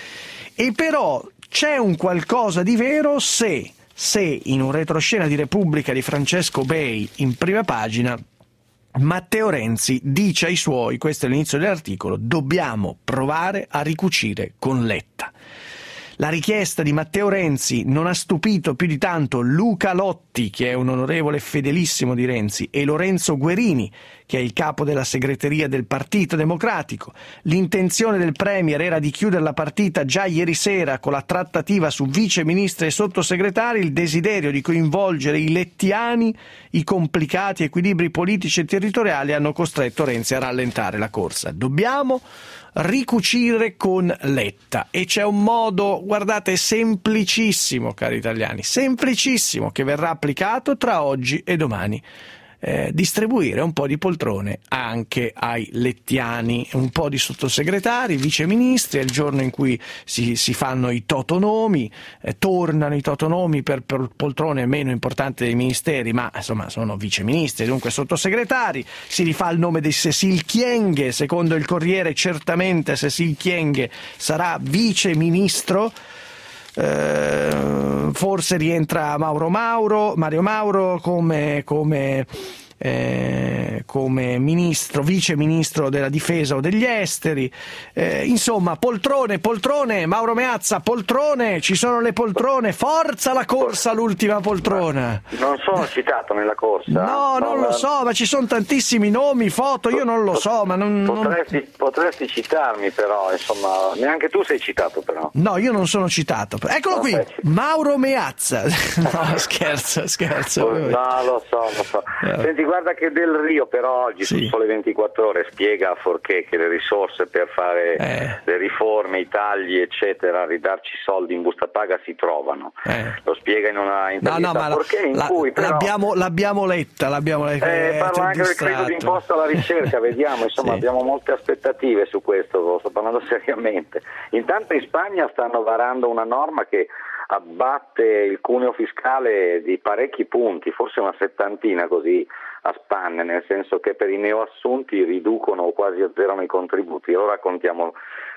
Speaker 4: E però c'è un qualcosa di vero se, se in un retroscena di Repubblica di Francesco Bei in prima pagina Matteo Renzi dice ai suoi, questo è l'inizio dell'articolo: dobbiamo provare a ricucire con Letta. La richiesta di Matteo Renzi non ha stupito più di tanto Luca Lotti, che è un onorevole fedelissimo di Renzi, e Lorenzo Guerini, che è il capo della segreteria del Partito Democratico. L'intenzione del Premier era di chiudere la partita già ieri sera con la trattativa su vice ministri e sottosegretari, il desiderio di coinvolgere i lettiani, i complicati equilibri politici e territoriali hanno costretto Renzi a rallentare la corsa. Dobbiamo ricucire con Letta, e c'è un modo, guardate, semplicissimo, cari italiani, semplicissimo, che verrà applicato tra oggi e domani. Eh, distribuire un po' di poltrone anche ai lettiani, un po' di sottosegretari, viceministri. È il giorno in cui si, si fanno i totonomi, eh, tornano i totonomi per, per poltrone meno importante dei ministeri, ma insomma sono viceministri, dunque sottosegretari. Si rifà il nome di Cécile Kyenge, secondo il Corriere certamente Cécile Kyenge sarà viceministro. Uh, forse rientra Mauro Mauro, Mario Mauro come, come, eh, come ministro, vice ministro della difesa o degli esteri. Eh, insomma, poltrone, poltrone, Mauro Meazza, poltrone, ci sono le poltrone, forza la corsa all'ultima poltrona.
Speaker 10: Non sono citato nella corsa?
Speaker 4: No, non lo so, ma ci sono tantissimi nomi, foto, io non lo so, ma non...
Speaker 10: Potresti, non... potresti citarmi però, insomma, neanche tu sei citato però.
Speaker 4: No, io non sono citato. Eccolo qui, Mauro Meazza. No, scherzo, scherzo.
Speaker 10: No, lo so, lo so. Yeah. Senti, guarda che Del Rio però oggi sì. Su Sole ventiquattro Ore spiega forché che le risorse per fare eh. le riforme, i tagli eccetera, ridarci soldi in busta paga si trovano. Eh. Lo spiega in una intervista.
Speaker 4: No, no, ma
Speaker 10: forché
Speaker 4: la,
Speaker 10: in
Speaker 4: la,
Speaker 10: cui però
Speaker 4: l'abbiamo, l'abbiamo letta, l'abbiamo letta.
Speaker 10: Eh, parlo anche del credito d'imposta alla ricerca, vediamo, insomma sì. Abbiamo molte aspettative su questo, sto parlando seriamente. Intanto in Spagna stanno varando una norma che abbatte il cuneo fiscale di parecchi punti, forse una settantina così a spanne, nel senso che per i neoassunti riducono o quasi azzerano i contributi. Ora raccontiamo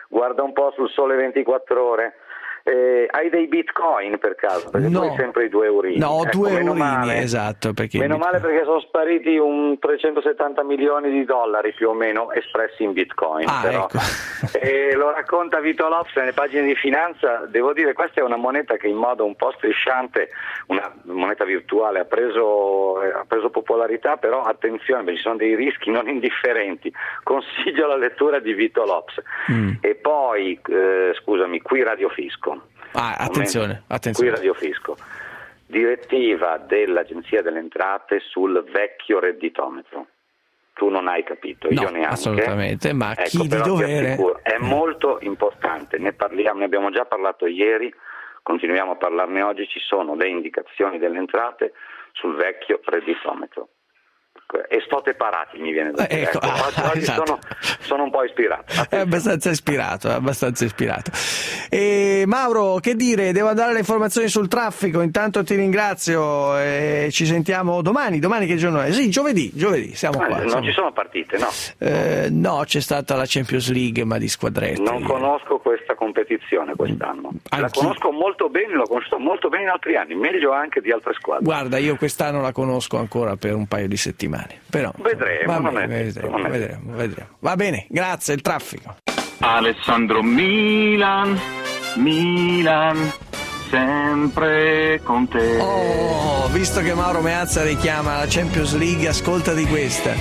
Speaker 19: guarda un po' sul Sole ventiquattro Ore. Eh, hai dei bitcoin per caso? Perché
Speaker 4: no.
Speaker 19: tu hai sempre i due eurini.
Speaker 4: No,
Speaker 19: ecco,
Speaker 4: due
Speaker 19: meno
Speaker 4: eurini,
Speaker 19: male,
Speaker 4: esatto. Perché
Speaker 19: meno
Speaker 4: bitcoin...
Speaker 19: male perché sono spariti un trecentosettanta milioni di dollari più o meno espressi in bitcoin.
Speaker 4: Ah,
Speaker 19: però.
Speaker 4: ecco.
Speaker 19: E lo racconta Vito Lopes nelle pagine di finanza. Devo dire, questa è una moneta che in modo un po' strisciante, una moneta virtuale, ha preso, ha preso popolarità, però attenzione, perché ci sono dei rischi non indifferenti. Consiglio la lettura di Vito Lopes. Mm. E poi, eh, scusami, qui Radio Fisco.
Speaker 4: Ah, attenzione, attenzione.
Speaker 19: Qui Radio Fisco. Direttiva dell'Agenzia delle Entrate sul vecchio redditometro. Tu non hai capito,
Speaker 4: no,
Speaker 19: io neanche.
Speaker 4: Assolutamente, ma
Speaker 19: ecco,
Speaker 4: chi di dovere?
Speaker 19: È molto importante, ne parliamo, ne abbiamo già parlato ieri, continuiamo a parlarne oggi, ci sono le indicazioni delle entrate sul vecchio redditometro. E stote parati mi viene da dire.
Speaker 4: Ecco,
Speaker 19: ecco,
Speaker 4: ah,
Speaker 19: oggi
Speaker 4: esatto.
Speaker 19: sono, sono un po' ispirato.
Speaker 4: È abbastanza ispirato, è abbastanza ispirato. E Mauro, che dire, devo andare alle informazioni sul traffico, intanto ti ringrazio e ci sentiamo domani. Domani che giorno è? Sì, giovedì, giovedì, siamo
Speaker 19: ah,
Speaker 4: qua.
Speaker 19: Non
Speaker 4: siamo...
Speaker 19: ci sono partite, no?
Speaker 4: Eh, no, c'è stata la Champions League, ma di squadrette.
Speaker 19: Non conosco questa competizione quest'anno.
Speaker 4: Anch'io.
Speaker 19: La conosco molto bene, l'ho conosciuta molto bene in altri anni, meglio anche di altre squadre.
Speaker 4: Guarda, io quest'anno la conosco ancora per un paio di settimane. Però,
Speaker 19: vedremo,
Speaker 4: va
Speaker 19: non
Speaker 4: bene,
Speaker 19: è
Speaker 4: vedremo,
Speaker 19: non è
Speaker 4: vedremo, vedremo. Va bene, grazie, il traffico.
Speaker 20: Alessandro Milan, Milan, sempre con te.
Speaker 4: Oh, visto che Mauro Meazza richiama la Champions League, ascolta di questa.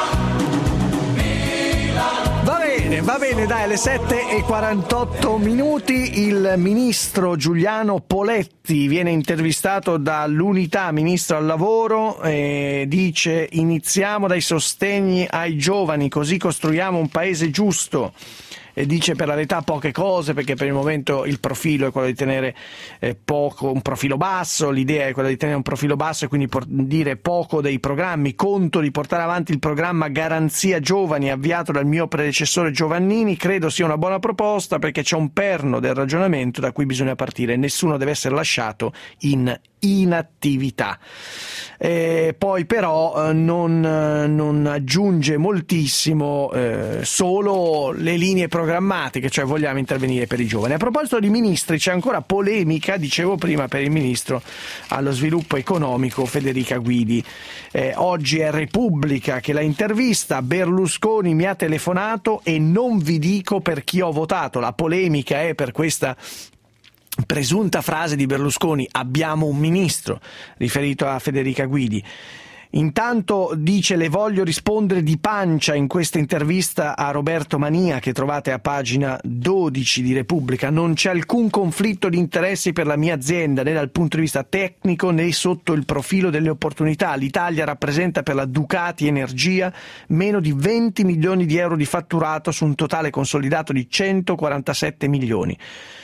Speaker 4: Va bene, va bene, dai, alle sette e quarantotto minuti il ministro Giuliano Poletti viene intervistato dall'Unità, ministro al lavoro, e dice: iniziamo dai sostegni ai giovani, così costruiamo un paese giusto. E dice per la verità poche cose, perché per il momento il profilo è quello di tenere eh, poco, un profilo basso, l'idea è quella di tenere un profilo basso e quindi por- dire poco dei programmi. Conto di portare avanti il programma Garanzia Giovani avviato dal mio predecessore Giovannini, credo sia una buona proposta perché c'è un perno del ragionamento da cui bisogna partire, nessuno deve essere lasciato in inattività. Eh, poi però eh, non, non aggiunge moltissimo, eh, solo le linee programmatiche, cioè vogliamo intervenire per i giovani. A proposito di ministri, c'è ancora polemica, dicevo prima, per il ministro allo sviluppo economico Federica Guidi. Eh, oggi è Repubblica che la intervista: Berlusconi mi ha telefonato e non vi dico per chi ho votato. La polemica è per questa presunta frase di Berlusconi: abbiamo un ministro, riferito a Federica Guidi. Intanto dice: le voglio rispondere di pancia in questa intervista a Roberto Mania, che trovate a pagina dodici di Repubblica. Non c'è alcun conflitto di interessi per la mia azienda, né dal punto di vista tecnico né sotto il profilo delle opportunità. L'Italia rappresenta per la Ducati Energia meno di venti milioni di euro di fatturato su un totale consolidato di centoquarantasette milioni.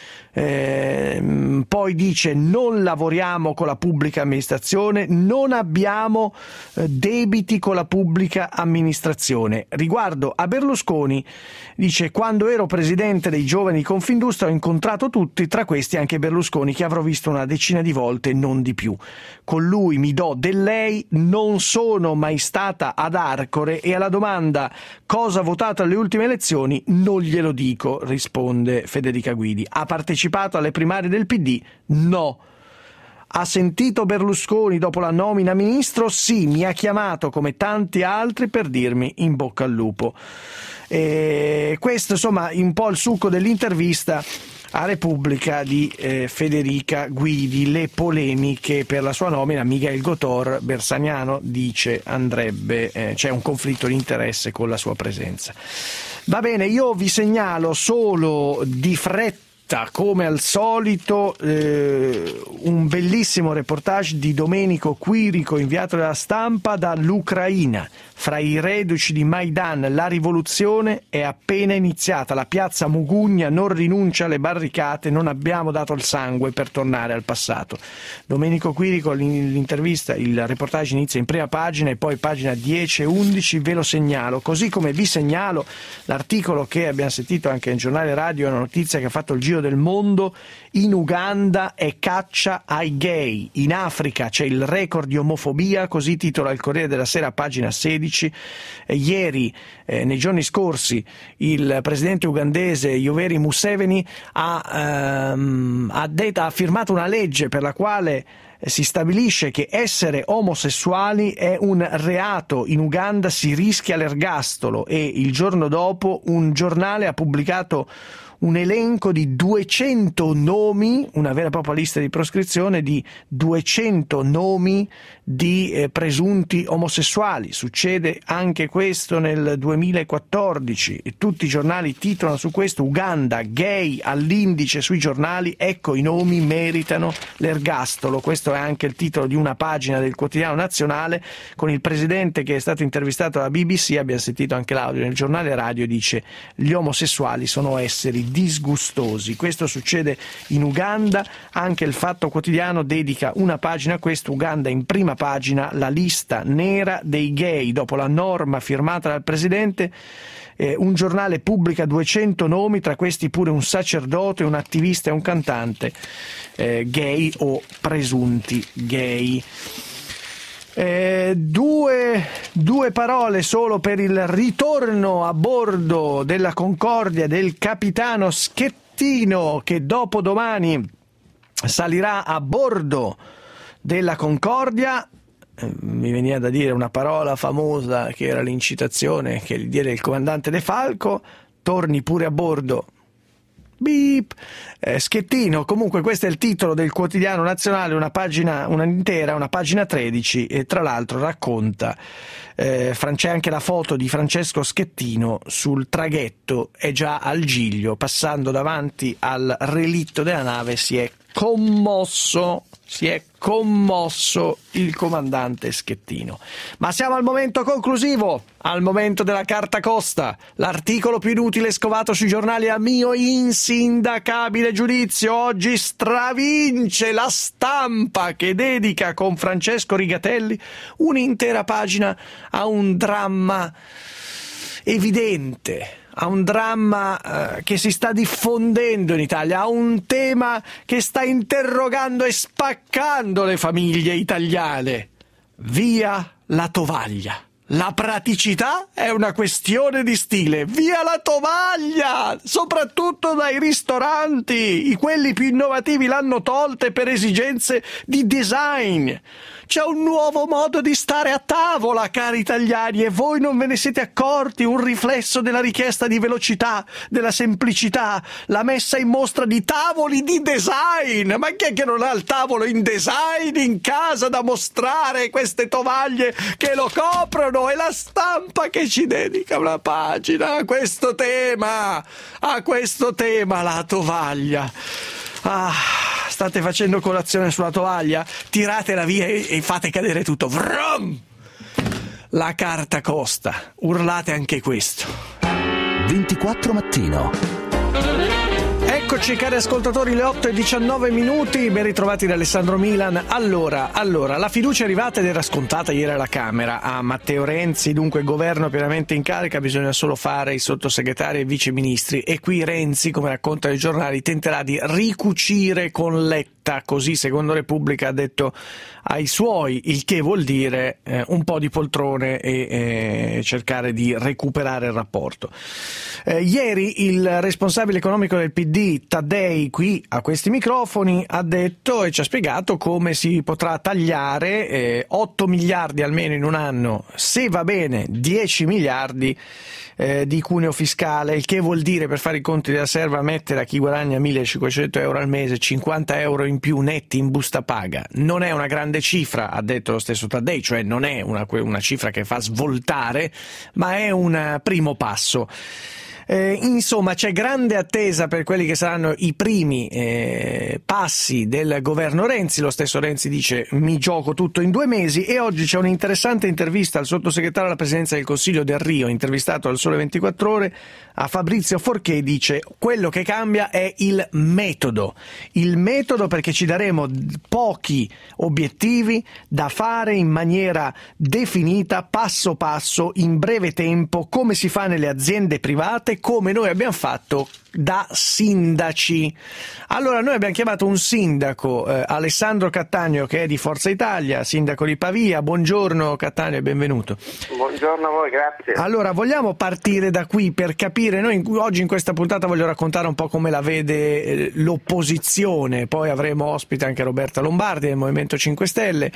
Speaker 4: Eh, poi dice: non lavoriamo con la pubblica amministrazione, non abbiamo eh, debiti con la pubblica amministrazione. Riguardo a Berlusconi dice: quando ero presidente dei giovani di Confindustria ho incontrato tutti, tra questi anche Berlusconi, che avrò visto una decina di volte, non di più. Con lui mi do del lei, non sono mai stata ad Arcore e alla domanda cosa ha votato alle ultime elezioni non glielo dico, risponde Federica Guidi. Ha partecipato alle primarie del P D? No. Ha sentito Berlusconi dopo la nomina ministro? Sì, mi ha chiamato come tanti altri per dirmi in bocca al lupo. E questo insomma un po' il succo dell'intervista a Repubblica di eh, Federica Guidi. Le polemiche per la sua nomina: Miguel Gotor, bersaniano, dice andrebbe, eh, c'è un conflitto di interesse con la sua presenza. Va bene, io vi segnalo solo di fretta, come al solito, eh, un bellissimo reportage di Domenico Quirico, inviato dalla Stampa dall'Ucraina. Fra i reduci di Maidan la rivoluzione è appena iniziata, la piazza Mugugna non rinuncia alle barricate, non abbiamo dato il sangue per tornare al passato. Domenico Quirico, l'intervista, il reportage inizia in prima pagina e poi pagina dieci e undici, ve lo segnalo, così come vi segnalo l'articolo che abbiamo sentito anche in giornale radio, una notizia che ha fatto il giro giro del mondo, in Uganda è caccia ai gay, in Africa c'è il record di omofobia, così titola il Corriere della Sera, pagina sedici. Eh, ieri, eh, nei giorni scorsi, il presidente ugandese Yoweri Museveni ha, ehm, ha, detto, ha firmato una legge per la quale si stabilisce che essere omosessuali è un reato in Uganda, si rischia l'ergastolo, e il giorno dopo un giornale ha pubblicato un elenco di duecento nomi, una vera e propria lista di proscrizione di duecento nomi di eh, presunti omosessuali. Succede anche questo nel duemilaquattordici e tutti i giornali titolano su questo: Uganda, gay all'indice sui giornali, ecco i nomi meritano l'ergastolo. Questo è anche il titolo di una pagina del Quotidiano Nazionale, con il presidente che è stato intervistato alla B B C, abbiamo sentito anche l'audio nel giornale radio, dice: gli omosessuali sono esseri disgustosi. Questo succede in Uganda, anche il Fatto Quotidiano dedica una pagina a questo. Uganda in prima pagina, la lista nera dei gay, dopo la norma firmata dal presidente. Eh, un giornale pubblica duecento nomi, tra questi pure un sacerdote, un attivista e un cantante eh, gay o presunti gay. Eh, due, due parole solo per il ritorno a bordo della Concordia del capitano Schettino, che dopo domani salirà a bordo della Concordia. Eh, mi veniva da dire una parola famosa che era l'incitazione che gli diede il comandante De Falco: torni pure a bordo. Beep. Eh, Schettino, comunque questo è il titolo del Quotidiano Nazionale, una pagina, una intera, una pagina tredici, e tra l'altro racconta, eh, c'è anche la foto di Francesco Schettino sul traghetto, è già al Giglio, passando davanti al relitto della nave si è commosso, si è commosso il comandante Schettino. Ma siamo al momento conclusivo, al momento della carta costa, l'articolo più inutile scovato sui giornali a mio insindacabile giudizio. Oggi stravince La Stampa, che dedica con Francesco Rigatelli un'intera pagina a un dramma evidente, a un dramma eh, che si sta diffondendo in Italia, a un tema che sta interrogando e spaccando le famiglie italiane. Via la tovaglia. La praticità è una questione di stile. Via la tovaglia! Soprattutto dai ristoranti. I quelli più innovativi l'hanno tolte per esigenze di design. C'è un nuovo modo di stare a tavola, cari italiani, e voi non ve ne siete accorti? Un riflesso della richiesta di velocità, della semplicità, la messa in mostra di tavoli di design. Ma chi è che non ha il tavolo in design in casa da mostrare? Queste tovaglie che lo coprono, e La Stampa che ci dedica una pagina a questo tema, a questo tema, la tovaglia. Ah, state facendo colazione sulla tovaglia? Tiratela via e, e fate cadere tutto. Vrum! La carta costa. Urlate anche questo.
Speaker 1: ventiquattro mattino.
Speaker 4: Eccoci cari ascoltatori, le otto e diciannove minuti, ben ritrovati da Alessandro Milan. Allora, allora, la fiducia è arrivata ed era scontata ieri alla Camera a Matteo Renzi, dunque governo pienamente in carica, bisogna solo fare i sottosegretari e vice ministri, e qui Renzi, come raccontano i giornali, tenterà di ricucire con Letta, così secondo Repubblica ha detto ai suoi, il che vuol dire eh, un po' di poltrone e eh, cercare di recuperare il rapporto. Eh, ieri il responsabile economico del P D, Taddei, qui a questi microfoni, ha detto e ci ha spiegato come si potrà tagliare eh, otto miliardi almeno in un anno, se va bene dieci miliardi eh, di cuneo fiscale, il che vuol dire, per fare i conti della serva, mettere a chi guadagna millecinquecento euro al mese cinquanta euro in più netti in busta paga. Non è una grande cifra, ha detto lo stesso Taddei, cioè non è una, una cifra che fa svoltare, ma è un primo passo. Eh, insomma, c'è grande attesa per quelli che saranno i primi eh, passi del governo Renzi. Lo stesso Renzi dice: mi gioco tutto in due mesi. E oggi c'è un'interessante intervista al sottosegretario alla Presidenza del Consiglio Del Rio, intervistato al Sole ventiquattro Ore, a Fabrizio Forché. Dice: quello che cambia è il metodo. Il metodo, perché ci daremo pochi obiettivi da fare in maniera definita, passo passo, in breve tempo, come si fa nelle aziende private, e come noi abbiamo fatto da sindaci. Allora noi abbiamo chiamato un sindaco, eh, Alessandro Cattaneo, che è di Forza Italia, sindaco di Pavia. Buongiorno Cattaneo e benvenuto.
Speaker 21: Buongiorno a voi, grazie.
Speaker 4: Allora vogliamo partire da qui per capire, noi oggi in questa puntata voglio raccontare un po' come la vede eh, l'opposizione, poi avremo ospite anche Roberta Lombardi del Movimento cinque Stelle,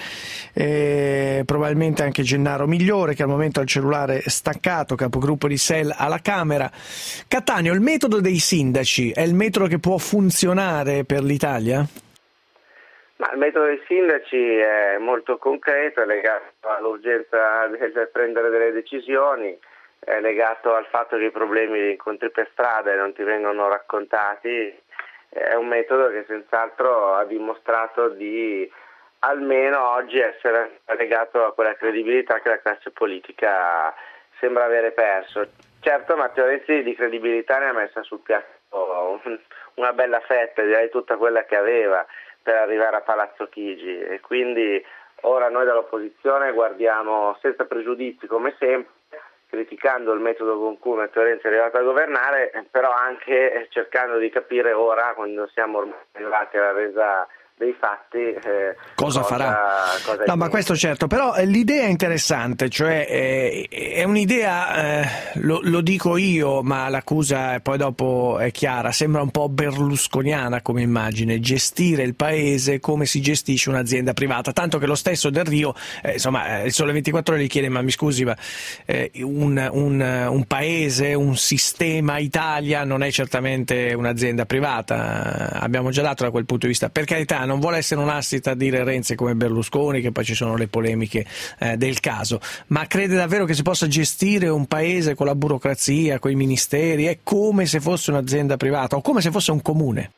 Speaker 4: eh, probabilmente anche Gennaro Migliore che al momento ha il cellulare staccato, capogruppo di S E L alla Camera. Cattaneo, il metodo dei sindaci è il metodo che può funzionare per l'Italia?
Speaker 21: Ma il metodo dei sindaci è molto concreto, è legato all'urgenza del prendere delle decisioni, è legato al fatto che i problemi li incontri per strada e non ti vengono raccontati. È un metodo che senz'altro ha dimostrato di almeno oggi essere legato a quella credibilità che la classe politica sembra avere perso. Certo, Matteo Renzi di credibilità ne ha messa sul piatto una bella fetta, direi tutta quella che aveva per arrivare a Palazzo Chigi, e quindi ora noi dall'opposizione guardiamo senza pregiudizi come sempre, criticando il metodo con cui Matteo Renzi è arrivato a governare, però anche cercando di capire ora, quando siamo ormai arrivati alla resa dei fatti, eh,
Speaker 4: cosa, cosa farà? Cosa no, ma questo certo, però eh, l'idea è interessante, cioè eh, è un'idea, eh, lo, lo dico io, ma l'accusa poi dopo è chiara, sembra un po' berlusconiana come immagine, gestire il paese come si gestisce un'azienda privata, tanto che lo stesso Del Rio, eh, insomma, il Sole ventiquattro Ore gli chiede, ma mi scusi, ma eh, un, un, un paese, un sistema Italia non è certamente un'azienda privata, abbiamo già dato da quel punto di vista, per carità, non vuole essere un assist a dire Renzi come Berlusconi, che poi ci sono le polemiche eh, del caso, ma crede davvero che si possa gestire un paese con la burocrazia, con i ministeri, è come se fosse un'azienda privata o come se fosse un comune?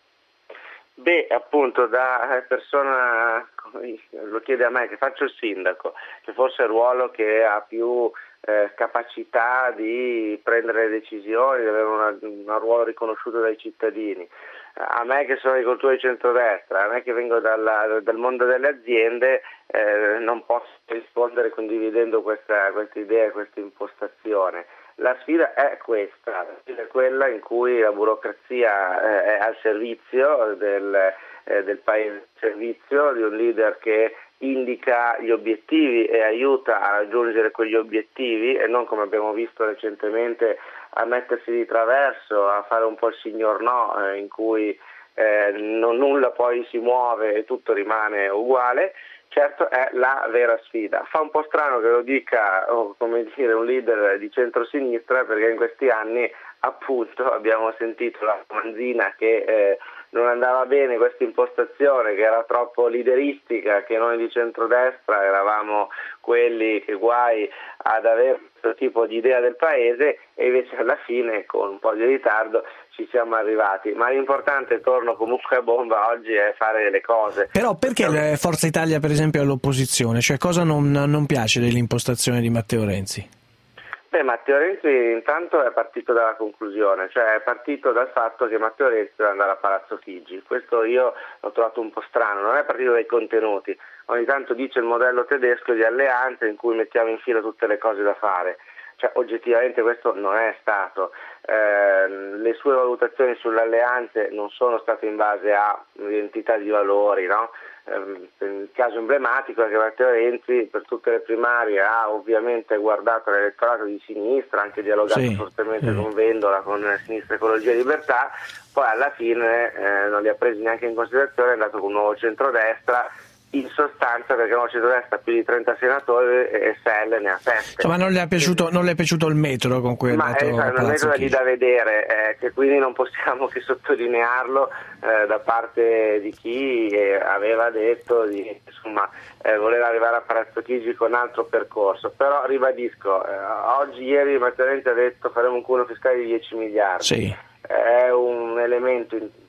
Speaker 21: Beh, appunto, da persona, lo chiede a me che faccio il sindaco, che forse è il ruolo che ha più eh, capacità di prendere decisioni, di avere una, un ruolo riconosciuto dai cittadini. A me che sono agricoltore di centrodestra, a me che vengo dalla, dal mondo delle aziende, eh, non posso rispondere condividendo questa, questa idea, questa impostazione. La sfida è questa, la sfida è quella in cui la burocrazia eh, è al servizio del, eh, del paese, al servizio di un leader che indica gli obiettivi e aiuta a raggiungere quegli obiettivi e non, come abbiamo visto recentemente, a mettersi di traverso, a fare un po' il signor no, eh, in cui eh, non, nulla poi si muove e tutto rimane uguale. Certo è la vera sfida. Fa un po' strano che lo dica oh, come dire, un leader di centrosinistra, perché in questi anni appunto abbiamo sentito la Manzina che eh, non andava bene questa impostazione, che era troppo lideristica, che noi di centrodestra eravamo quelli che guai ad avere questo tipo di idea del paese, e invece alla fine con un po' di ritardo ci siamo arrivati. Ma l'importante, torno comunque a bomba oggi, è fare le cose.
Speaker 4: Però perché
Speaker 21: Perché...
Speaker 4: Forza Italia per esempio è all'opposizione? Cioè cosa non, non piace dell'impostazione di Matteo Renzi?
Speaker 21: Beh, Matteo Renzi intanto è partito dalla conclusione, cioè è partito dal fatto che Matteo Renzi deve andare a Palazzo Chigi. Questo io l'ho trovato un po' strano, non è partito dai contenuti. Ogni tanto dice il modello tedesco di alleanze in cui mettiamo in fila tutte le cose da fare. Cioè, oggettivamente questo non è stato. Eh, le sue valutazioni sulle alleanze non sono state in base a un'identità di valori, no? Eh, il caso emblematico è che Matteo Renzi per tutte le primarie ha ovviamente guardato l'elettorato di sinistra, anche dialogato sì, fortemente sì. con Vendola, con Sinistra Ecologia e Libertà, poi alla fine eh, non li ha presi neanche in considerazione, è andato con un nuovo centrodestra, in sostanza perché non ci deve essere più di trenta senatori e S L ne ha sette.
Speaker 4: Ma non le è piaciuto, non le è piaciuto il metodo con cui è andato
Speaker 21: a Palazzo Chigi? Ma è un metodo lì da vedere, eh, che quindi non possiamo che sottolinearlo eh, da parte di chi eh, aveva detto di insomma eh, voler arrivare a Palazzo Chigi con altro percorso. Però ribadisco, eh, oggi, ieri Matteo Renzi ha detto faremo un cuneo fiscale di dieci miliardi.
Speaker 4: Sì.
Speaker 21: È un elemento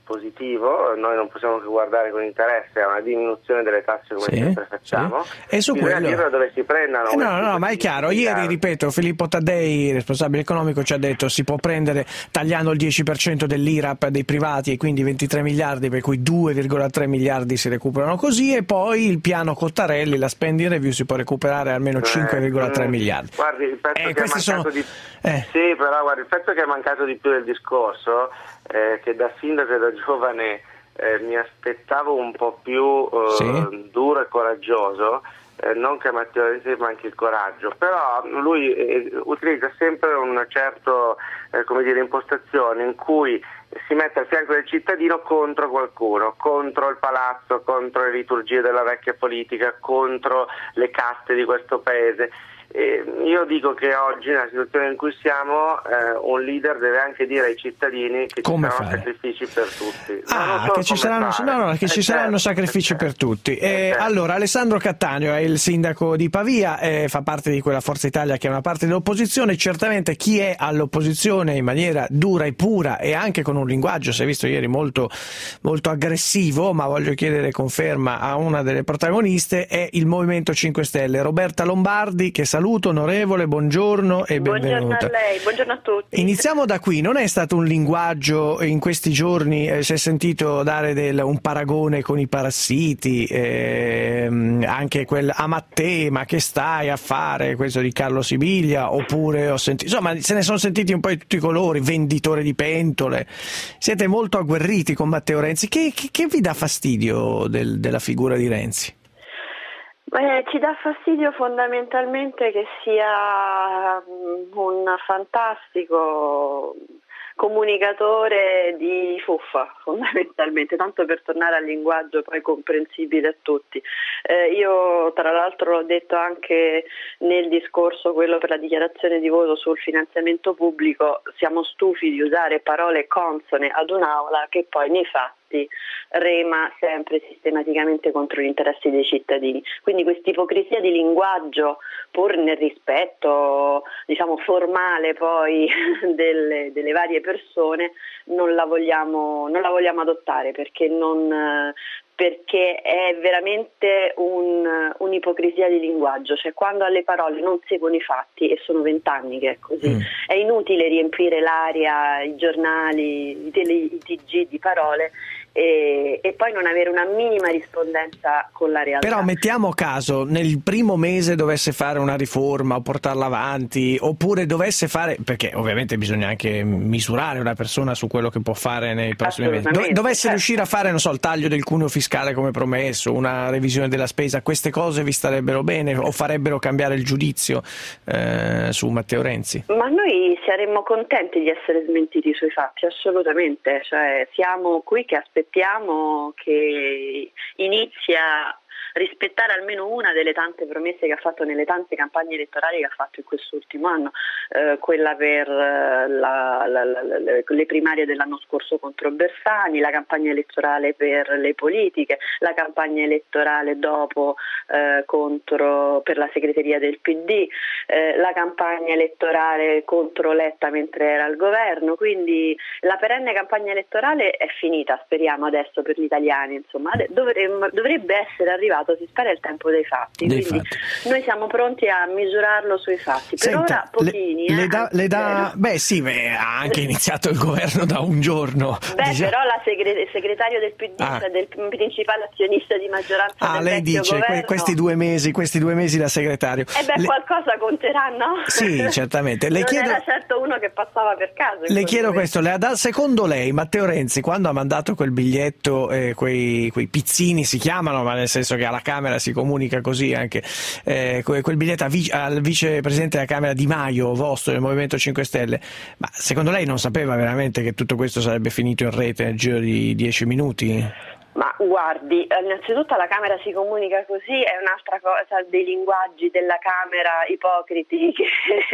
Speaker 21: positivo, noi non possiamo che guardare con interesse a una diminuzione delle tasse come
Speaker 4: Sì,
Speaker 21: sempre facciamo,
Speaker 4: sì. E su
Speaker 21: bisogna
Speaker 4: quello-
Speaker 21: dire da dove si prendano.
Speaker 4: Eh no, no, no,
Speaker 21: questi
Speaker 4: ma è chiaro. Ieri, ripeto, Filippo Taddei, responsabile economico, ci ha detto si può prendere tagliando il dieci per cento dell'I R A P dei privati e quindi ventitré miliardi, per cui due virgola tre miliardi si recuperano così, e poi il piano Cottarelli, la spending review, si può recuperare almeno cinque virgola tre
Speaker 21: mm,
Speaker 4: miliardi.
Speaker 21: Guardi, il pezzo
Speaker 4: Eh,
Speaker 21: che è
Speaker 4: questi
Speaker 21: mancato
Speaker 4: sono-
Speaker 21: di...
Speaker 4: eh.
Speaker 21: Sì, però guardi, il pezzo che è mancato di più del discorso è che da sindaco e da giovane eh, mi aspettavo un po' più eh,
Speaker 4: Sì.
Speaker 21: duro e coraggioso, eh, non che a Matteo Renzi manchi il coraggio, però lui eh, utilizza sempre una certa eh, come dire, impostazione in cui si mette al fianco del cittadino contro qualcuno, contro il palazzo, contro le liturgie della vecchia politica, contro le caste di questo paese. Eh, io dico che oggi, nella situazione in cui siamo, eh, un leader deve anche dire ai cittadini che
Speaker 4: Come
Speaker 21: ci saranno
Speaker 4: fare?
Speaker 21: sacrifici per tutti. No, non
Speaker 4: Ah,
Speaker 21: solo
Speaker 4: che ci
Speaker 21: come
Speaker 4: saranno,
Speaker 21: fare.
Speaker 4: no, no, che
Speaker 21: Eh,
Speaker 4: ci saranno
Speaker 21: certo,
Speaker 4: sacrifici
Speaker 21: eh,
Speaker 4: per tutti. Eh,
Speaker 21: certo.
Speaker 4: Allora, Alessandro Cattaneo è il sindaco di Pavia, eh, fa parte di quella Forza Italia che è una parte dell'opposizione. Certamente chi è all'opposizione in maniera dura e pura e anche con un linguaggio, si è visto ieri, molto, molto aggressivo, ma voglio chiedere conferma a una delle protagoniste, è il Movimento cinque Stelle. Roberta Lombardi, che saluto, onorevole, buongiorno e benvenuta.
Speaker 2: Buongiorno a lei, buongiorno a tutti.
Speaker 4: Iniziamo da qui. Non è stato un linguaggio in questi giorni, eh, si è sentito dare del, un paragone con i parassiti, ehm, anche quel a Mattei, ma che stai a fare, questo di Carlo Sibiglia, oppure ho sentito, insomma, se ne sono sentiti un po' di tutti i colori, venditore di pentole. Siete molto agguerriti con Matteo Renzi. Che, che, che vi dà fastidio del, della figura di Renzi?
Speaker 2: Beh, ci dà fastidio fondamentalmente che sia un fantastico comunicatore di fuffa, fondamentalmente, tanto per tornare al linguaggio poi comprensibile a tutti. Eh, io tra l'altro l'ho detto anche nel discorso, quello per la dichiarazione di voto sul finanziamento pubblico, siamo stufi di usare parole consone ad un'aula che poi nei fatti rema sempre sistematicamente contro gli interessi dei cittadini. Quindi questa ipocrisia di linguaggio, pur nel rispetto diciamo formale poi delle, delle varie persone, non la vogliamo, non la vogliamo adottare, perché non perché è veramente un, un'ipocrisia di linguaggio, cioè quando alle parole non seguono i fatti, e sono vent'anni che è così, mm. è inutile riempire l'aria, i giornali, i, tele, i T G di parole e, e poi non avere una minima rispondenza con la realtà.
Speaker 4: Però mettiamo caso nel primo mese dovesse fare una riforma o portarla avanti, oppure dovesse fare, perché ovviamente bisogna anche misurare una persona su quello che può fare nei prossimi mesi, Do- dovesse certo. riuscire a fare, non so, il taglio del cuneo fiscale come promesso, una revisione della spesa, queste cose vi starebbero bene o farebbero cambiare il giudizio eh, su Matteo Renzi?
Speaker 2: Ma noi saremmo contenti di essere smentiti sui fatti, assolutamente, cioè siamo qui che aspettiamo che inizia rispettare almeno una delle tante promesse che ha fatto nelle tante campagne elettorali che ha fatto in quest'ultimo anno, eh, quella per la, la, la, la, le primarie dell'anno scorso contro Bersani, la campagna elettorale per le politiche, la campagna elettorale dopo eh, contro, per la segreteria del P D, eh, la campagna elettorale contro Letta mentre era al governo, quindi la perenne campagna elettorale è finita, speriamo adesso per gli italiani, insomma, dovremmo, dovrebbe essere arrivato, si spera, il tempo dei fatti,
Speaker 4: dei
Speaker 2: quindi
Speaker 4: fatti.
Speaker 2: Noi siamo pronti a misurarlo sui fatti. Per
Speaker 4: Senta,
Speaker 2: ora pochini,
Speaker 4: le,
Speaker 2: eh,
Speaker 4: le da, le da, beh sì, beh, ha anche iniziato il governo da un giorno.
Speaker 2: Beh,
Speaker 4: diciamo.
Speaker 2: però la segre- il segretario del P D,
Speaker 4: Ah.
Speaker 2: cioè del principale azionista di maggioranza
Speaker 4: Ah,
Speaker 2: del
Speaker 4: lei
Speaker 2: vecchio
Speaker 4: dice
Speaker 2: governo,
Speaker 4: que- questi due mesi, questi due mesi da segretario.
Speaker 2: Eh beh,
Speaker 4: Le-
Speaker 2: qualcosa conterà, no?
Speaker 4: Sì, certamente. Le
Speaker 2: non
Speaker 4: chiedo-
Speaker 2: era certo uno che passava per caso. in
Speaker 4: Le
Speaker 2: quel
Speaker 4: chiedo
Speaker 2: momento.
Speaker 4: questo, le ha da- secondo lei Matteo Renzi, quando ha mandato quel biglietto, eh, quei, quei pizzini si chiamano, ma nel senso che alla Camera si comunica così anche, eh, que- quel biglietto a vi- al vicepresidente della Camera Di Maio, vostro del Movimento cinque Stelle, ma secondo lei non sapeva veramente che tutto questo sarebbe finito in rete nel giro di dieci minuti?
Speaker 2: Ma guardi, innanzitutto alla Camera si comunica così, è un'altra cosa dei linguaggi della Camera ipocriti che,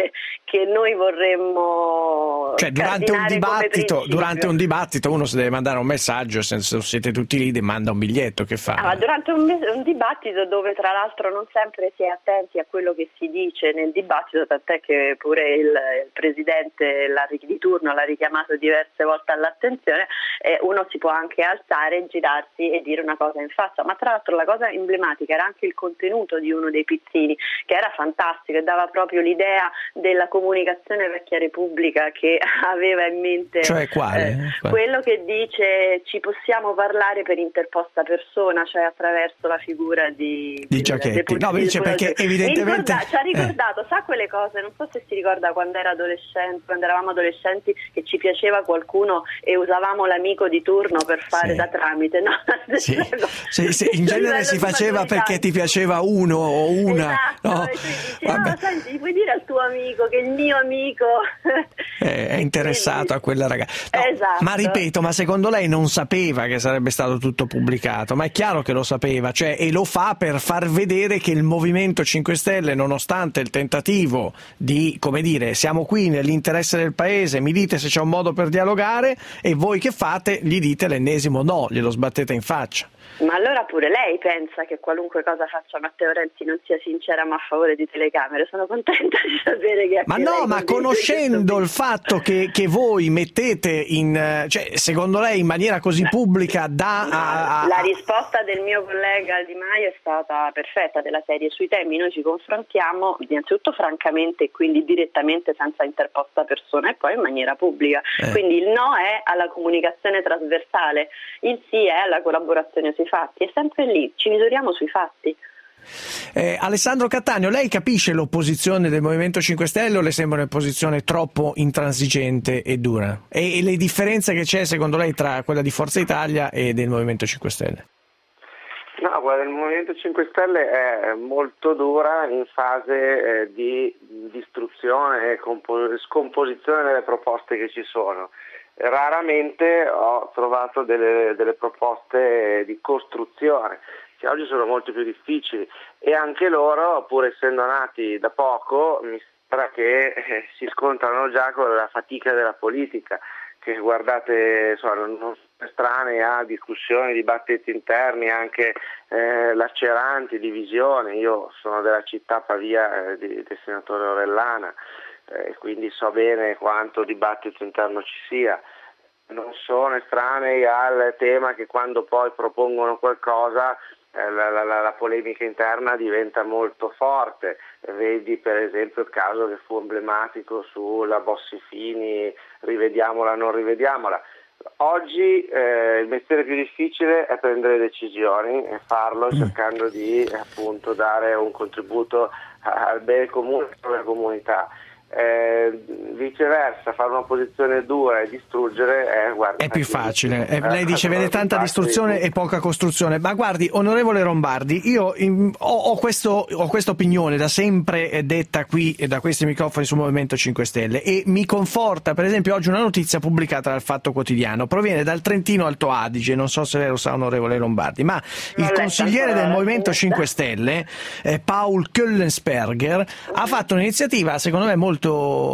Speaker 2: che noi vorremmo
Speaker 4: cioè durante un dibattito durante un dibattito uno si deve mandare un messaggio, se siete tutti lì manda un biglietto, che fa?
Speaker 2: Ah, ma durante un, un dibattito dove tra l'altro non sempre si è attenti a quello che si dice nel dibattito, tant'è che pure il, il presidente la, di turno l'ha richiamato diverse volte all'attenzione, eh, uno si può anche alzare, girarsi e dire una cosa in faccia, ma tra l'altro la cosa emblematica era anche il contenuto di uno dei pizzini, che era fantastico e dava proprio l'idea della comunicazione vecchia Repubblica che aveva in mente,
Speaker 4: cioè quale?
Speaker 2: Eh, quello che dice ci possiamo parlare per interposta persona, cioè attraverso la figura di,
Speaker 4: di Giachetti. No, dice perché evidentemente
Speaker 2: ricorda, ci ha ricordato, eh. sa quelle cose, non so se si ricorda quando era adolescente, quando eravamo adolescenti, che ci piaceva qualcuno e usavamo l'amico di turno per fare sì. da tramite, no?
Speaker 4: Sì. sì, sì. In genere si faceva perché ti piaceva uno o una.
Speaker 2: Esatto,
Speaker 4: no?
Speaker 2: e tu dici, no, senti, puoi dire al tuo amico che il mio amico
Speaker 4: è interessato a quella ragazza. No,
Speaker 2: esatto.
Speaker 4: Ma ripeto, ma secondo lei non sapeva che sarebbe stato tutto pubblicato? Ma è chiaro che lo sapeva, cioè, e lo fa per far vedere che il Movimento cinque Stelle, nonostante il tentativo di, come dire, siamo qui nell'interesse del paese, mi dite se c'è un modo per dialogare, e voi che fate? Gli dite l'ennesimo no, glielo sbattete in faccia.
Speaker 2: Ma allora pure lei pensa che qualunque cosa faccia Matteo Renzi non sia sincera ma a favore di telecamere? Sono contenta di sapere che...
Speaker 4: Ma no, ma conoscendo il fatto che, che voi mettete in... cioè, secondo lei in maniera così pubblica da... A, a...
Speaker 2: La risposta del mio collega Di Maio è stata perfetta, della serie sui temi noi ci confrontiamo innanzitutto francamente e quindi direttamente senza interposta persona e poi in maniera pubblica. Eh. Quindi il no è alla comunicazione trasversale, il sì è alla collaborazione sui fatti, è sempre lì, ci misuriamo sui fatti.
Speaker 4: Eh, Alessandro Cattaneo, lei capisce l'opposizione del Movimento cinque Stelle o le sembra un'opposizione troppo intransigente e dura? E, e le differenze che c'è secondo lei tra quella di Forza Italia e del Movimento cinque Stelle?
Speaker 21: No, quella del Movimento cinque Stelle è molto dura in fase eh, di distruzione e compo- scomposizione delle proposte che ci sono. Raramente ho trovato delle, delle proposte di costruzione, che oggi sono molto più difficili, e anche loro, pur essendo nati da poco, mi sembra che eh, si scontrano già con la fatica della politica, che guardate insomma, non sono estranei a discussioni, dibattiti interni, anche eh, laceranti, divisioni. Io sono della città Pavia eh, di, del senatore Orellana, e quindi so bene quanto dibattito interno ci sia. Non sono estranei al tema che quando poi propongono qualcosa eh, la, la, la polemica interna diventa molto forte. Vedi per esempio il caso che fu emblematico sulla Bossi-Fini, rivediamola, non rivediamola. Oggi eh, il mestiere più difficile è prendere decisioni e farlo cercando di appunto dare un contributo al bene comune della comunità. Eh, viceversa, fare una posizione dura e distruggere eh, guarda,
Speaker 4: è più facile. Eh, lei dice vede tanta distruzione e poca costruzione, ma guardi, onorevole Lombardi, io in, ho, ho, questo, ho questa opinione da sempre detta qui e da questi microfoni sul Movimento cinque Stelle, e mi conforta per esempio oggi una notizia pubblicata dal Fatto Quotidiano, proviene dal Trentino Alto Adige, non so se lei lo sa onorevole Lombardi, ma il consigliere del Movimento cinque Stelle eh, Paul Köllensperger ha fatto un'iniziativa secondo me molto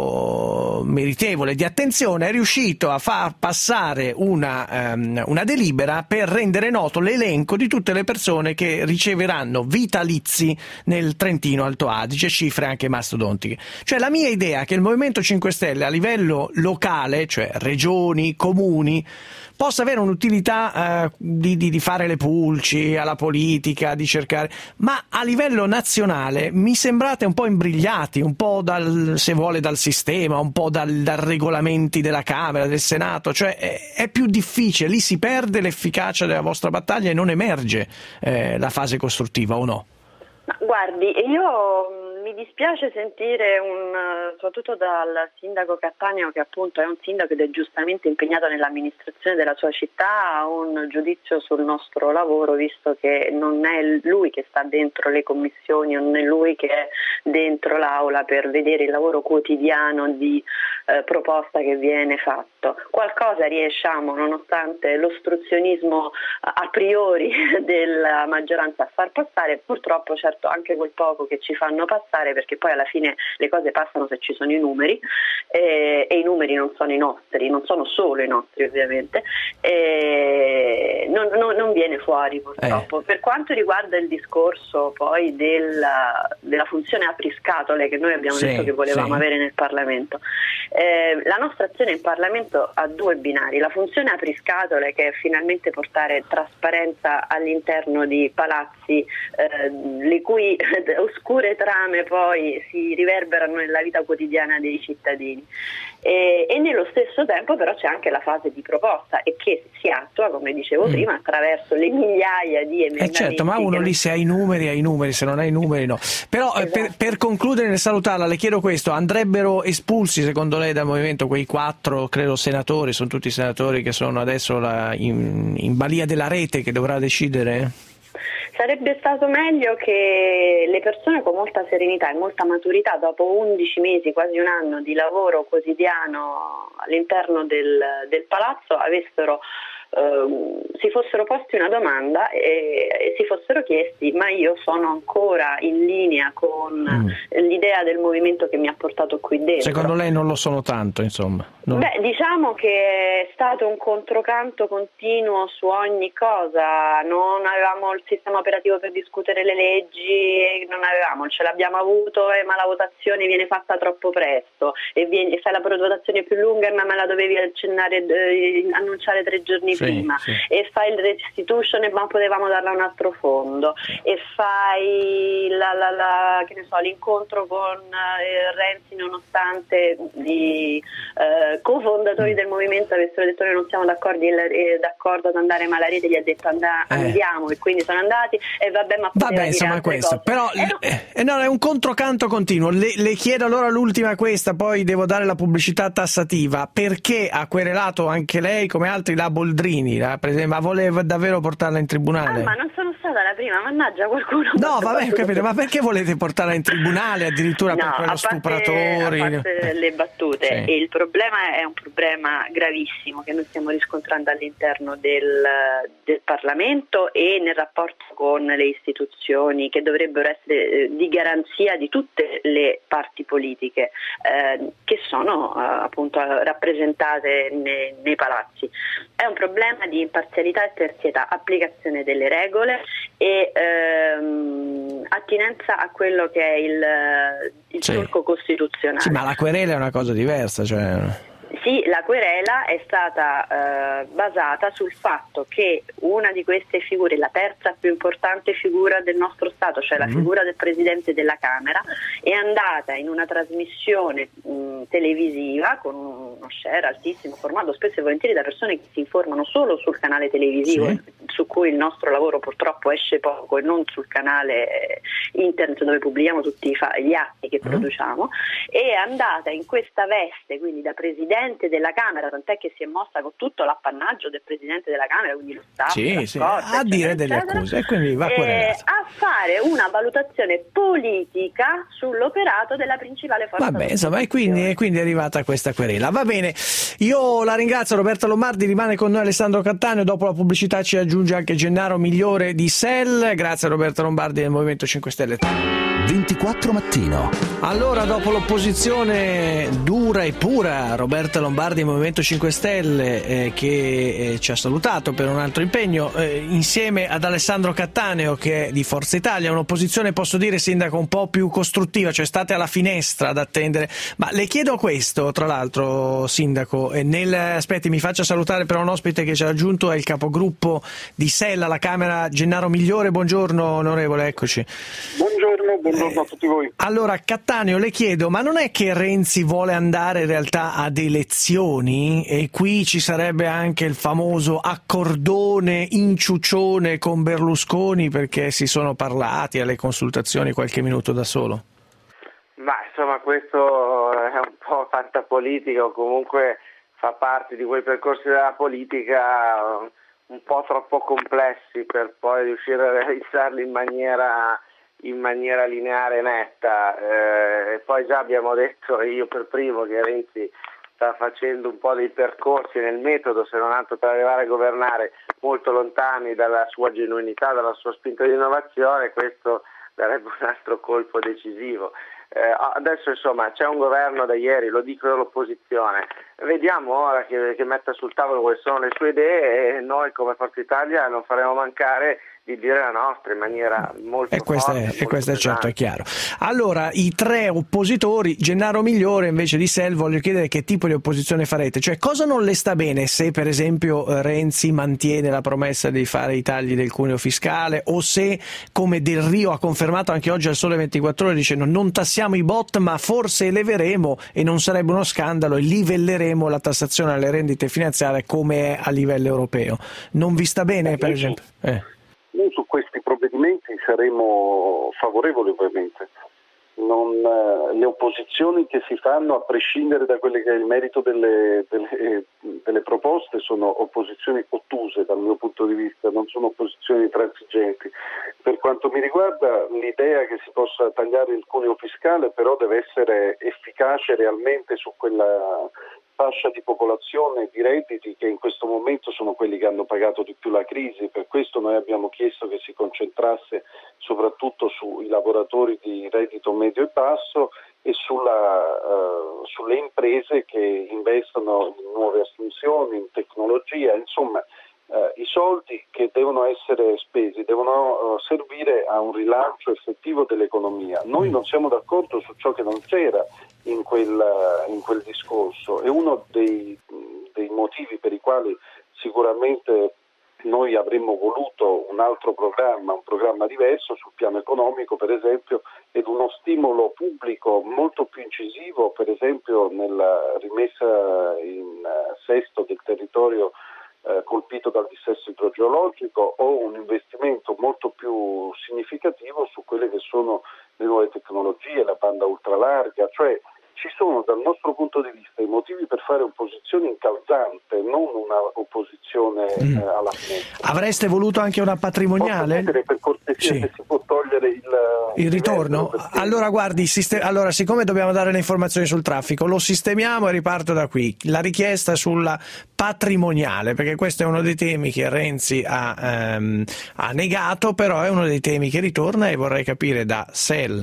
Speaker 4: meritevole di attenzione, è riuscito a far passare una, um, una delibera per rendere noto l'elenco di tutte le persone che riceveranno vitalizi nel Trentino Alto Adige, cifre anche mastodontiche. Cioè la mia idea è che il Movimento cinque Stelle a livello locale, cioè regioni, comuni, possa avere un'utilità eh, di, di, di fare le pulci alla politica, di cercare, ma a livello nazionale mi sembrate un po' imbrigliati, un po' dal, se vuole, dal sistema, un po' dal, dal regolamenti della Camera, del Senato, cioè è, è più difficile, lì si perde l'efficacia della vostra battaglia e non emerge eh, la fase costruttiva, o no?
Speaker 2: Ma guardi, io mi dispiace sentire, un, soprattutto dal sindaco Cattaneo, che appunto è un sindaco ed è giustamente impegnato nell'amministrazione della sua città, un giudizio sul nostro lavoro, visto che non è lui che sta dentro le commissioni, non è lui che è dentro l'aula per vedere il lavoro quotidiano di eh, proposta che viene fatta. fatto. Qualcosa riusciamo, nonostante l'ostruzionismo a priori della maggioranza, a far passare, purtroppo certo anche quel poco che ci fanno passare, perché poi alla fine le cose passano se ci sono i numeri, eh, e i numeri non sono i nostri, non sono solo i nostri ovviamente, eh, non, non, non viene fuori purtroppo. Eh. Per quanto riguarda il discorso poi della, della funzione apriscatole che noi abbiamo sì, detto che volevamo sì. avere nel Parlamento, eh, la nostra azione in Parlamento ha due binari: la funzione apriscatole, che è finalmente portare trasparenza all'interno di palazzi eh, le cui oscure trame poi si riverberano nella vita quotidiana dei cittadini, e, e nello stesso tempo però c'è anche la fase di proposta, e che si attua, come dicevo mm. prima, attraverso le migliaia di emendamenti.
Speaker 4: Eh certo, ma uno lì se ha i numeri ha i numeri, se non ha i numeri no. Però esatto. per, per concludere nel salutarla le chiedo questo: andrebbero espulsi secondo lei dal movimento quei quattro, credo, senatori, sono tutti senatori che sono adesso la, in, in balia della rete, che dovrà decidere?
Speaker 2: Sarebbe stato meglio che le persone con molta serenità e molta maturità, dopo undici mesi, quasi un anno di lavoro quotidiano all'interno del, del palazzo, avessero Uh, si fossero posti una domanda e, e si fossero chiesti: ma io sono ancora in linea con mm. l'idea del movimento che mi ha portato qui dentro?
Speaker 4: Secondo lei non lo sono tanto, insomma? Non...
Speaker 2: Beh, diciamo che è stato un controcanto continuo su ogni cosa. Non avevamo il sistema operativo per discutere le leggi, non avevamo, ce l'abbiamo avuto, eh, ma la votazione viene fatta troppo presto e, viene, e fai la votazione più lunga, ma me la dovevi accennare, eh, annunciare tre giorni Sì, prima sì. e fai il restitution, ma potevamo darla a un altro fondo, e fai la, la, la, che ne so, l'incontro con eh, Renzi, nonostante i eh, cofondatori mm. del movimento avessero detto noi non siamo d'accordo, eh, d'accordo ad andare, ma la rete gli ha detto and- andiamo eh. e quindi sono andati, e vabbè, ma
Speaker 4: vabbè, insomma è questo, cose. Però eh, eh, no, è un controcanto continuo. Le, le chiedo allora l'ultima questa, poi devo dare la pubblicità tassativa: perché ha querelato anche lei come altri la Boldrini, ma voleva davvero portarla in tribunale?
Speaker 2: Ah, ma non sono stata la prima, mannaggia, qualcuno.
Speaker 4: No, vabbè, capito, ma perché volete portarla in tribunale addirittura no, per quello stupratore?
Speaker 2: A parte le battute, sì. E il problema è un problema gravissimo che noi stiamo riscontrando all'interno del, del Parlamento e nel rapporto con le istituzioni, che dovrebbero essere di garanzia di tutte le parti politiche eh, che sono eh, appunto rappresentate nei, nei palazzi. È un problema di imparzialità e terzietà, applicazione delle regole e ehm, attinenza a quello che è il, il sì. solco costituzionale.
Speaker 4: Sì, ma la querela è una cosa diversa, cioè...
Speaker 2: Sì, la querela è stata eh, basata sul fatto che una di queste figure, la terza più importante figura del nostro Stato, cioè la figura del Presidente della Camera, è andata in una trasmissione mh, televisiva con uno share altissimo, formato spesso e volentieri da persone che si informano solo sul canale televisivo, sì. su cui il nostro lavoro purtroppo esce poco, e non sul canale internet dove pubblichiamo tutti i fa- gli atti che mm. produciamo, è andata in questa veste, quindi da Presidente della Camera, tant'è che si è mossa con tutto l'appannaggio del Presidente della Camera, quindi lo Stato,
Speaker 4: sì, sì, a eccetera, dire delle eccetera, accuse, e quindi va
Speaker 2: eh, a fare una valutazione politica sull'operato della principale forza.
Speaker 4: Vabbè, insomma, e quindi, e quindi è arrivata questa querela. Va bene, io la ringrazio, Roberta Lombardi, rimane con noi Alessandro Cattaneo, dopo la pubblicità ci aggiunge anche Gennaro Migliore di S E L. Grazie a Roberta Lombardi del Movimento cinque Stelle.
Speaker 1: ventiquattro mattino.
Speaker 4: Allora, dopo l'opposizione dura e pura, Roberta Lombardi del Movimento cinque Stelle eh, che eh, ci ha salutato per un altro impegno, eh, insieme ad Alessandro Cattaneo che è di Forza Italia, un'opposizione, posso dire, sindaco, un po' più costruttiva, cioè state alla finestra ad attendere. Ma le chiedo questo, tra l'altro, sindaco, eh, nel, aspetti, mi faccia salutare però un ospite che ci ha raggiunto, è il capogruppo di S E L alla Camera, Gennaro Migliore. Buongiorno onorevole, eccoci.
Speaker 3: Buongiorno, buongiorno a tutti voi.
Speaker 4: Allora, Cattaneo, le chiedo, ma non è che Renzi vuole andare in realtà ad elezioni e qui ci sarebbe anche il famoso accordone inciuccione con Berlusconi, perché si sono parlati alle consultazioni qualche minuto da solo?
Speaker 21: Ma insomma, questo è un po' fantapolitica, o comunque fa parte di quei percorsi della politica un po' troppo complessi per poi riuscire a realizzarli in maniera in maniera lineare e netta, eh, e poi già abbiamo detto, io per primo, che Renzi sta facendo un po' dei percorsi nel metodo, se non altro per arrivare a governare, molto lontani dalla sua genuinità, dalla sua spinta di innovazione, questo darebbe un altro colpo decisivo. Eh, adesso insomma c'è un governo da ieri, lo dico dall'opposizione, vediamo ora che, che metta sul tavolo quali sono le sue idee e noi come Forza Italia non faremo mancare di dire la nostra in maniera molto
Speaker 4: e questo
Speaker 21: forte.
Speaker 4: È,
Speaker 21: molto
Speaker 4: e questo è certo, è
Speaker 21: pesante.
Speaker 4: chiaro. Allora, i tre oppositori, Gennaro Migliore invece di Sell, voglio chiedere che tipo di opposizione farete, cioè cosa non le sta bene se per esempio Renzi mantiene la promessa di fare i tagli del cuneo fiscale, o se, come Del Rio ha confermato anche oggi al Sole ventiquattro Ore, dicendo non tassiamo i bot ma forse eleveremo, e non sarebbe uno scandalo, e livelleremo la tassazione alle rendite finanziarie come è a livello europeo. Non vi sta bene per esempio? Eh.
Speaker 11: Noi su questi provvedimenti saremo favorevoli ovviamente. Non, eh, le opposizioni che si fanno, a prescindere da quello che è il merito delle, delle, delle proposte, sono opposizioni ottuse dal mio punto di vista, non sono opposizioni transigenti. Per quanto mi riguarda, l'idea che si possa tagliare il cuneo fiscale però deve essere efficace realmente su quella fascia di popolazione, di redditi che in questo momento sono quelli che hanno pagato di più la crisi. Per questo noi abbiamo chiesto che si concentrasse soprattutto sui lavoratori di reddito medio e basso e sulla, uh, sulle imprese che investono in nuove assunzioni, in tecnologia, insomma uh, i soldi che devono essere spesi devono uh, servire a un rilancio effettivo dell'economia. Noi non siamo d'accordo su ciò che non c'era in quel, in quel discorso, e uno dei, dei motivi per i quali sicuramente noi avremmo voluto un altro programma, un programma diverso sul piano economico per esempio, ed uno stimolo pubblico molto più incisivo per esempio nella rimessa in sesto del territorio eh, colpito dal dissesto idrogeologico, o un investimento molto più significativo su quelle che sono le nuove tecnologie, la banda ultralarga, cioè ci sono dal nostro punto di vista i motivi per fare opposizione incalzante, non una opposizione mm. eh, alla finestra.
Speaker 4: Avreste voluto anche una patrimoniale?
Speaker 11: Per cortesia, sì. Se si può togliere il,
Speaker 4: il ritorno? Perché... Allora guardi, sistem... allora, siccome dobbiamo dare le informazioni sul traffico, lo sistemiamo e riparto da qui. La richiesta sulla patrimoniale, perché questo è uno dei temi che Renzi ha, ehm, ha negato, però è uno dei temi che ritorna, e vorrei capire da Sell,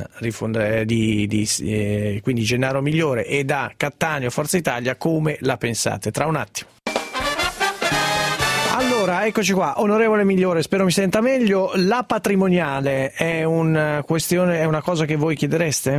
Speaker 4: di, di, eh, quindi Gennaro Migliore, e da Cattaneo, Forza Italia, come la pensate. Tra un attimo. Allora, eccoci qua, onorevole Migliore, spero mi senta meglio. La patrimoniale è una questione, è una cosa che voi chiedereste?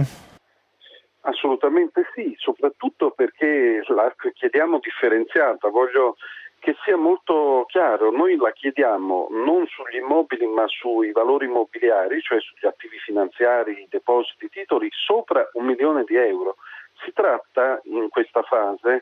Speaker 11: Assolutamente sì, soprattutto perché la chiediamo differenziata. Voglio che sia molto chiaro, noi la chiediamo non sugli immobili ma sui valori immobiliari, cioè sugli attivi finanziari, depositi, titoli, sopra un milione di euro. Si tratta in questa fase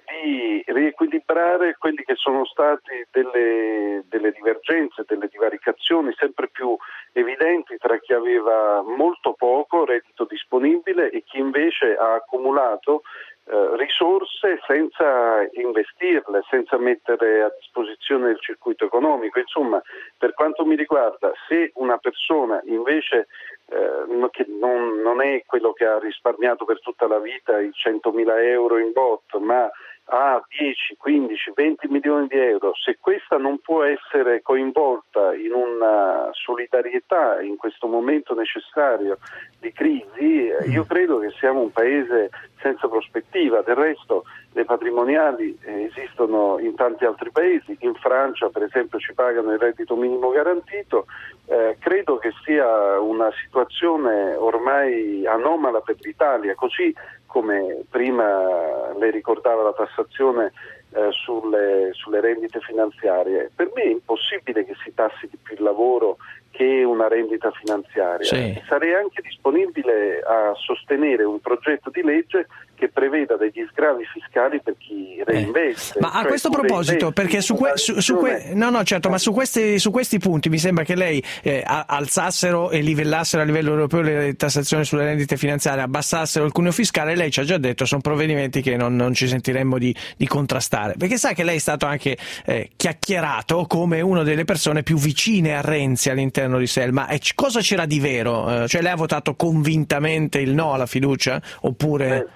Speaker 11: di riequilibrare quelli che sono stati delle, delle divergenze, delle divaricazioni sempre più evidenti tra chi aveva molto poco reddito disponibile e chi invece ha accumulato eh, risorse senza investirle, senza mettere a disposizione il circuito economico. Insomma, per quanto mi riguarda, se una persona invece eh, che non, non è quello che ha risparmiato per tutta la vita i centomila euro in bot, ma a dieci, quindici, venti milioni di euro, se questa non può essere coinvolta in una solidarietà in questo momento necessario di crisi, io credo che siamo un paese senza prospettiva. Del resto le patrimoniali eh, esistono in tanti altri paesi, in Francia per esempio ci pagano il reddito minimo garantito, eh, credo che sia una situazione ormai anomala per l'Italia, così come prima lei ricordava la tassazione eh, sulle, sulle rendite finanziarie. Per me è impossibile che si tassi di più il lavoro che una rendita finanziaria. Sì. Sarei anche disponibile a sostenere un progetto di legge che preveda degli sgravi fiscali per chi reinveste.
Speaker 4: Eh. Ma a cioè questo proposito, perché su, que, su, su que, no no certo, ma su questi, su questi punti mi sembra che lei eh, alzassero e livellassero a livello europeo le tassazioni sulle rendite finanziarie, abbassassero il cuneo fiscale, lei ci ha già detto sono provvedimenti che non, non ci sentiremmo di, di contrastare, perché sa che lei è stato anche eh, chiacchierato come una delle persone più vicine a Renzi all'interno di Sell, ma eh, cosa c'era di vero? Eh, cioè lei ha votato convintamente il no alla fiducia? Oppure...
Speaker 11: Eh, se ascolta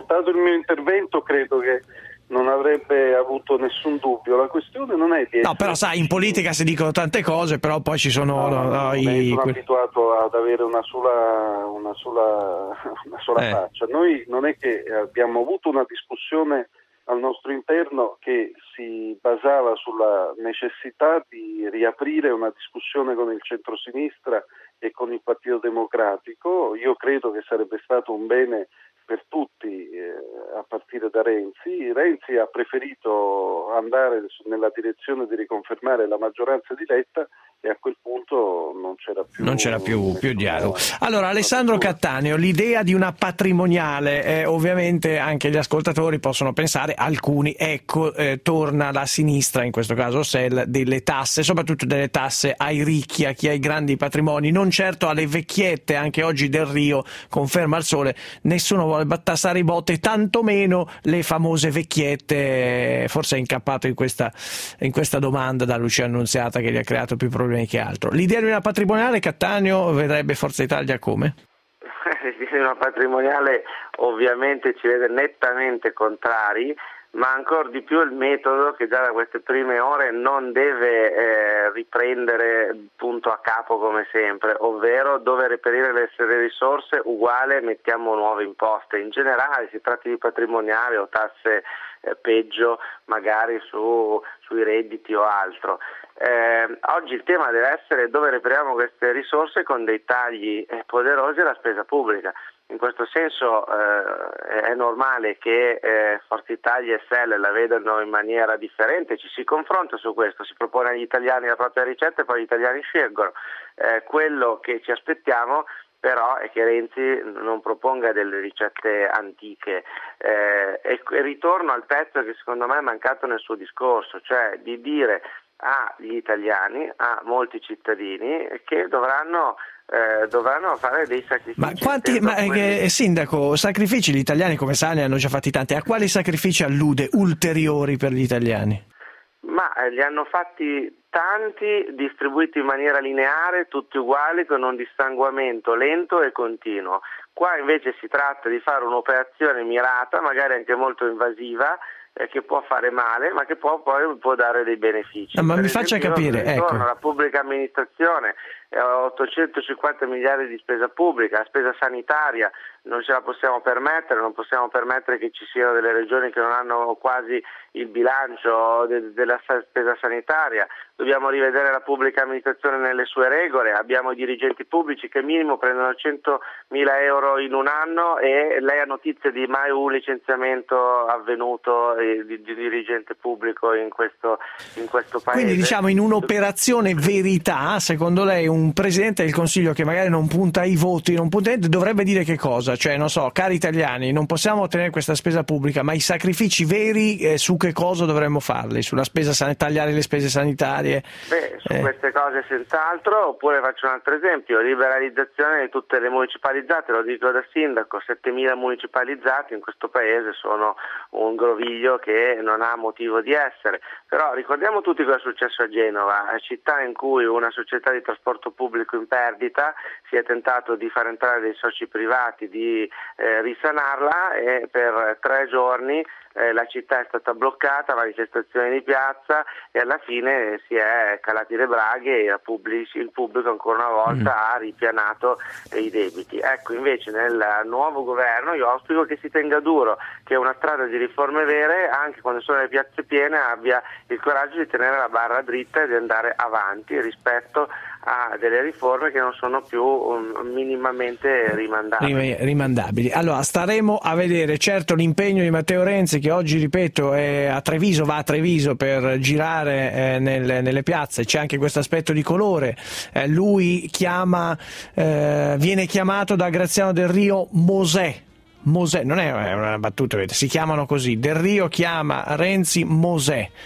Speaker 3: ascoltato il mio intervento credo che non avrebbe avuto nessun dubbio. La questione non è di...
Speaker 4: No, però sai, in politica si dicono tante cose, però poi ci sono...
Speaker 3: No, no,
Speaker 4: no,
Speaker 3: i... sono
Speaker 4: que...
Speaker 3: abituato ad avere una sola, una sola, una sola
Speaker 4: eh.
Speaker 3: faccia. Noi non è che abbiamo avuto una discussione al nostro interno che si basava sulla necessità di riaprire una discussione con il centrosinistra e con il Partito Democratico. Io credo che sarebbe stato un bene per tutti, eh, a partire da Renzi. Renzi ha preferito andare nella direzione di riconfermare la maggioranza di Letta e a quel punto non c'era più
Speaker 4: non c'era più, più dialogo. Allora, Alessandro Cattaneo, l'idea di una patrimoniale, eh, ovviamente anche gli ascoltatori possono pensare, alcuni, ecco, eh, torna la sinistra, in questo caso S E L, delle tasse, soprattutto delle tasse ai ricchi, a chi ha i grandi patrimoni, non certo alle vecchiette. Anche oggi Del Rio conferma al Sole, nessuno vuole tassare i botte, tantomeno le famose vecchiette. Forse è incappato in questa, in questa domanda da Lucia Annunziata, che gli ha creato più problemi che altro. L'idea di una patrimoniale, Cattaneo, vedrebbe Forza Italia come?
Speaker 21: L'idea di una patrimoniale ovviamente ci vede nettamente contrari, ma ancora di più il metodo, che già da queste prime ore non deve eh, riprendere punto a capo come sempre, ovvero dove reperire le, le risorse uguale mettiamo nuove imposte. In generale si tratti di patrimoniale o tasse eh, peggio magari su, sui redditi o altro. Eh, oggi il tema deve essere dove reperiamo queste risorse con dei tagli eh, poderosi alla spesa pubblica. In questo senso eh, è normale che eh, Forza Italia e S E L la vedano in maniera differente, ci si confronta su questo, si propone agli italiani la propria ricetta e poi gli italiani scelgono. Eh, quello che ci aspettiamo però è che Renzi non proponga delle ricette antiche, eh, e, e ritorno al pezzo che secondo me è mancato nel suo discorso, cioè di dire agli italiani, a molti cittadini, che dovranno Eh, dovranno fare dei sacrifici.
Speaker 4: Ma quanti, ma, eh, Sindaco, sacrifici gli italiani, come sa, ne hanno già fatti tanti. A quali sacrifici allude ulteriori per gli italiani?
Speaker 21: Ma eh, li hanno fatti tanti, distribuiti in maniera lineare, tutti uguali, con un dissanguamento lento e continuo. Qua invece si tratta di fare un'operazione mirata, magari anche molto invasiva, eh, che può fare male, ma che può, poi può dare dei benefici.
Speaker 4: Ah, ma
Speaker 21: per
Speaker 4: mi faccia capire, ecco.
Speaker 21: La pubblica amministrazione, ottocentocinquanta miliardi di spesa pubblica, la spesa sanitaria non ce la possiamo permettere, non possiamo permettere che ci siano delle regioni che non hanno quasi il bilancio de- della spesa sanitaria, dobbiamo rivedere la pubblica amministrazione nelle sue regole, abbiamo i dirigenti pubblici che minimo prendono centomila euro in un anno e lei ha notizia di mai un licenziamento avvenuto eh, di, di dirigente pubblico in questo, in questo paese.
Speaker 4: Quindi diciamo in un'operazione verità, secondo lei un Presidente del Consiglio che magari non punta ai voti, non punta niente, dovrebbe dire che cosa? Cioè, non so, cari italiani, non possiamo ottenere questa spesa pubblica, ma i sacrifici veri eh, su che cosa dovremmo farli? Sulla spesa san- tagliare le spese sanitarie?
Speaker 21: Beh, su
Speaker 4: eh.
Speaker 21: queste cose senz'altro, oppure faccio un altro esempio, liberalizzazione di tutte le municipalizzate, lo dico da sindaco, settemila municipalizzati in questo paese sono un groviglio che non ha motivo di essere, però ricordiamo tutti cosa è successo a Genova, città in cui una società di trasporto pubblico in perdita si è tentato di far entrare dei soci privati, di eh, risanarla, e per tre giorni eh, la città è stata bloccata, manifestazioni di piazza, e alla fine si è calati le braghe e pubblici, il pubblico ancora una volta mm. ha ripianato eh, i debiti. Ecco, invece nel nuovo governo io auspico che si tenga duro, che una strada di riforme vere, anche quando sono le piazze piene, abbia il coraggio di tenere la barra dritta e di andare avanti rispetto a delle riforme che non sono più um, minimamente rimandabili.
Speaker 4: rimandabili. Allora staremo a vedere. Certo, l'impegno di Matteo Renzi, che oggi, ripeto, è a Treviso, va a Treviso per girare eh, nel, nelle piazze, c'è anche questo aspetto di colore. Eh, lui chiama, eh, viene chiamato da Graziano Del Rio Mosè. Mosè, non è una battuta, vedete, si chiamano così. Del Rio chiama Renzi Mosè.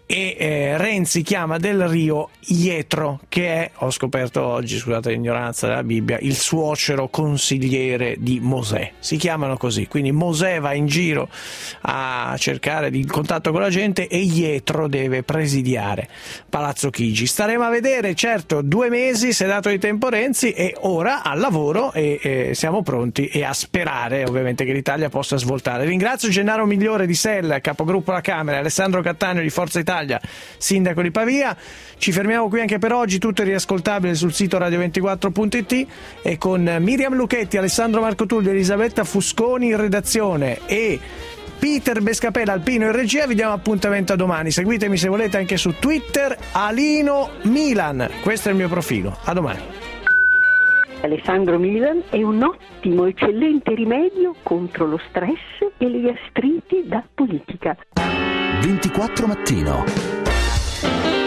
Speaker 4: e eh, Renzi chiama Del Rio Ietro, che è, ho scoperto oggi, scusate l'ignoranza della Bibbia, il suocero consigliere di Mosè. Si chiamano così, quindi Mosè va in giro a cercare di contatto con la gente e Ietro deve presidiare Palazzo Chigi. Staremo a vedere, certo, due mesi si è dato di tempo Renzi e ora al lavoro e, e siamo pronti e a sperare ovviamente che l'Italia possa svoltare. Ringrazio Gennaro Migliore di S E L, capogruppo alla Camera, Alessandro Cattaneo di Forza Italia, sindaco di Pavia. Ci fermiamo qui anche per oggi, tutto è riascoltabile sul sito radio ventiquattro punto it e con Miriam Lucchetti, Alessandro Marco Tullio, Elisabetta Fusconi in redazione e Peter Bescapella Alpino in regia vi diamo appuntamento a domani. Seguitemi se volete anche su Twitter, Alino Milan, questo è il mio profilo. A domani.
Speaker 6: Alessandro Milan è un ottimo, eccellente rimedio contro lo stress e le gastriti da politica.
Speaker 1: ventiquattro mattino.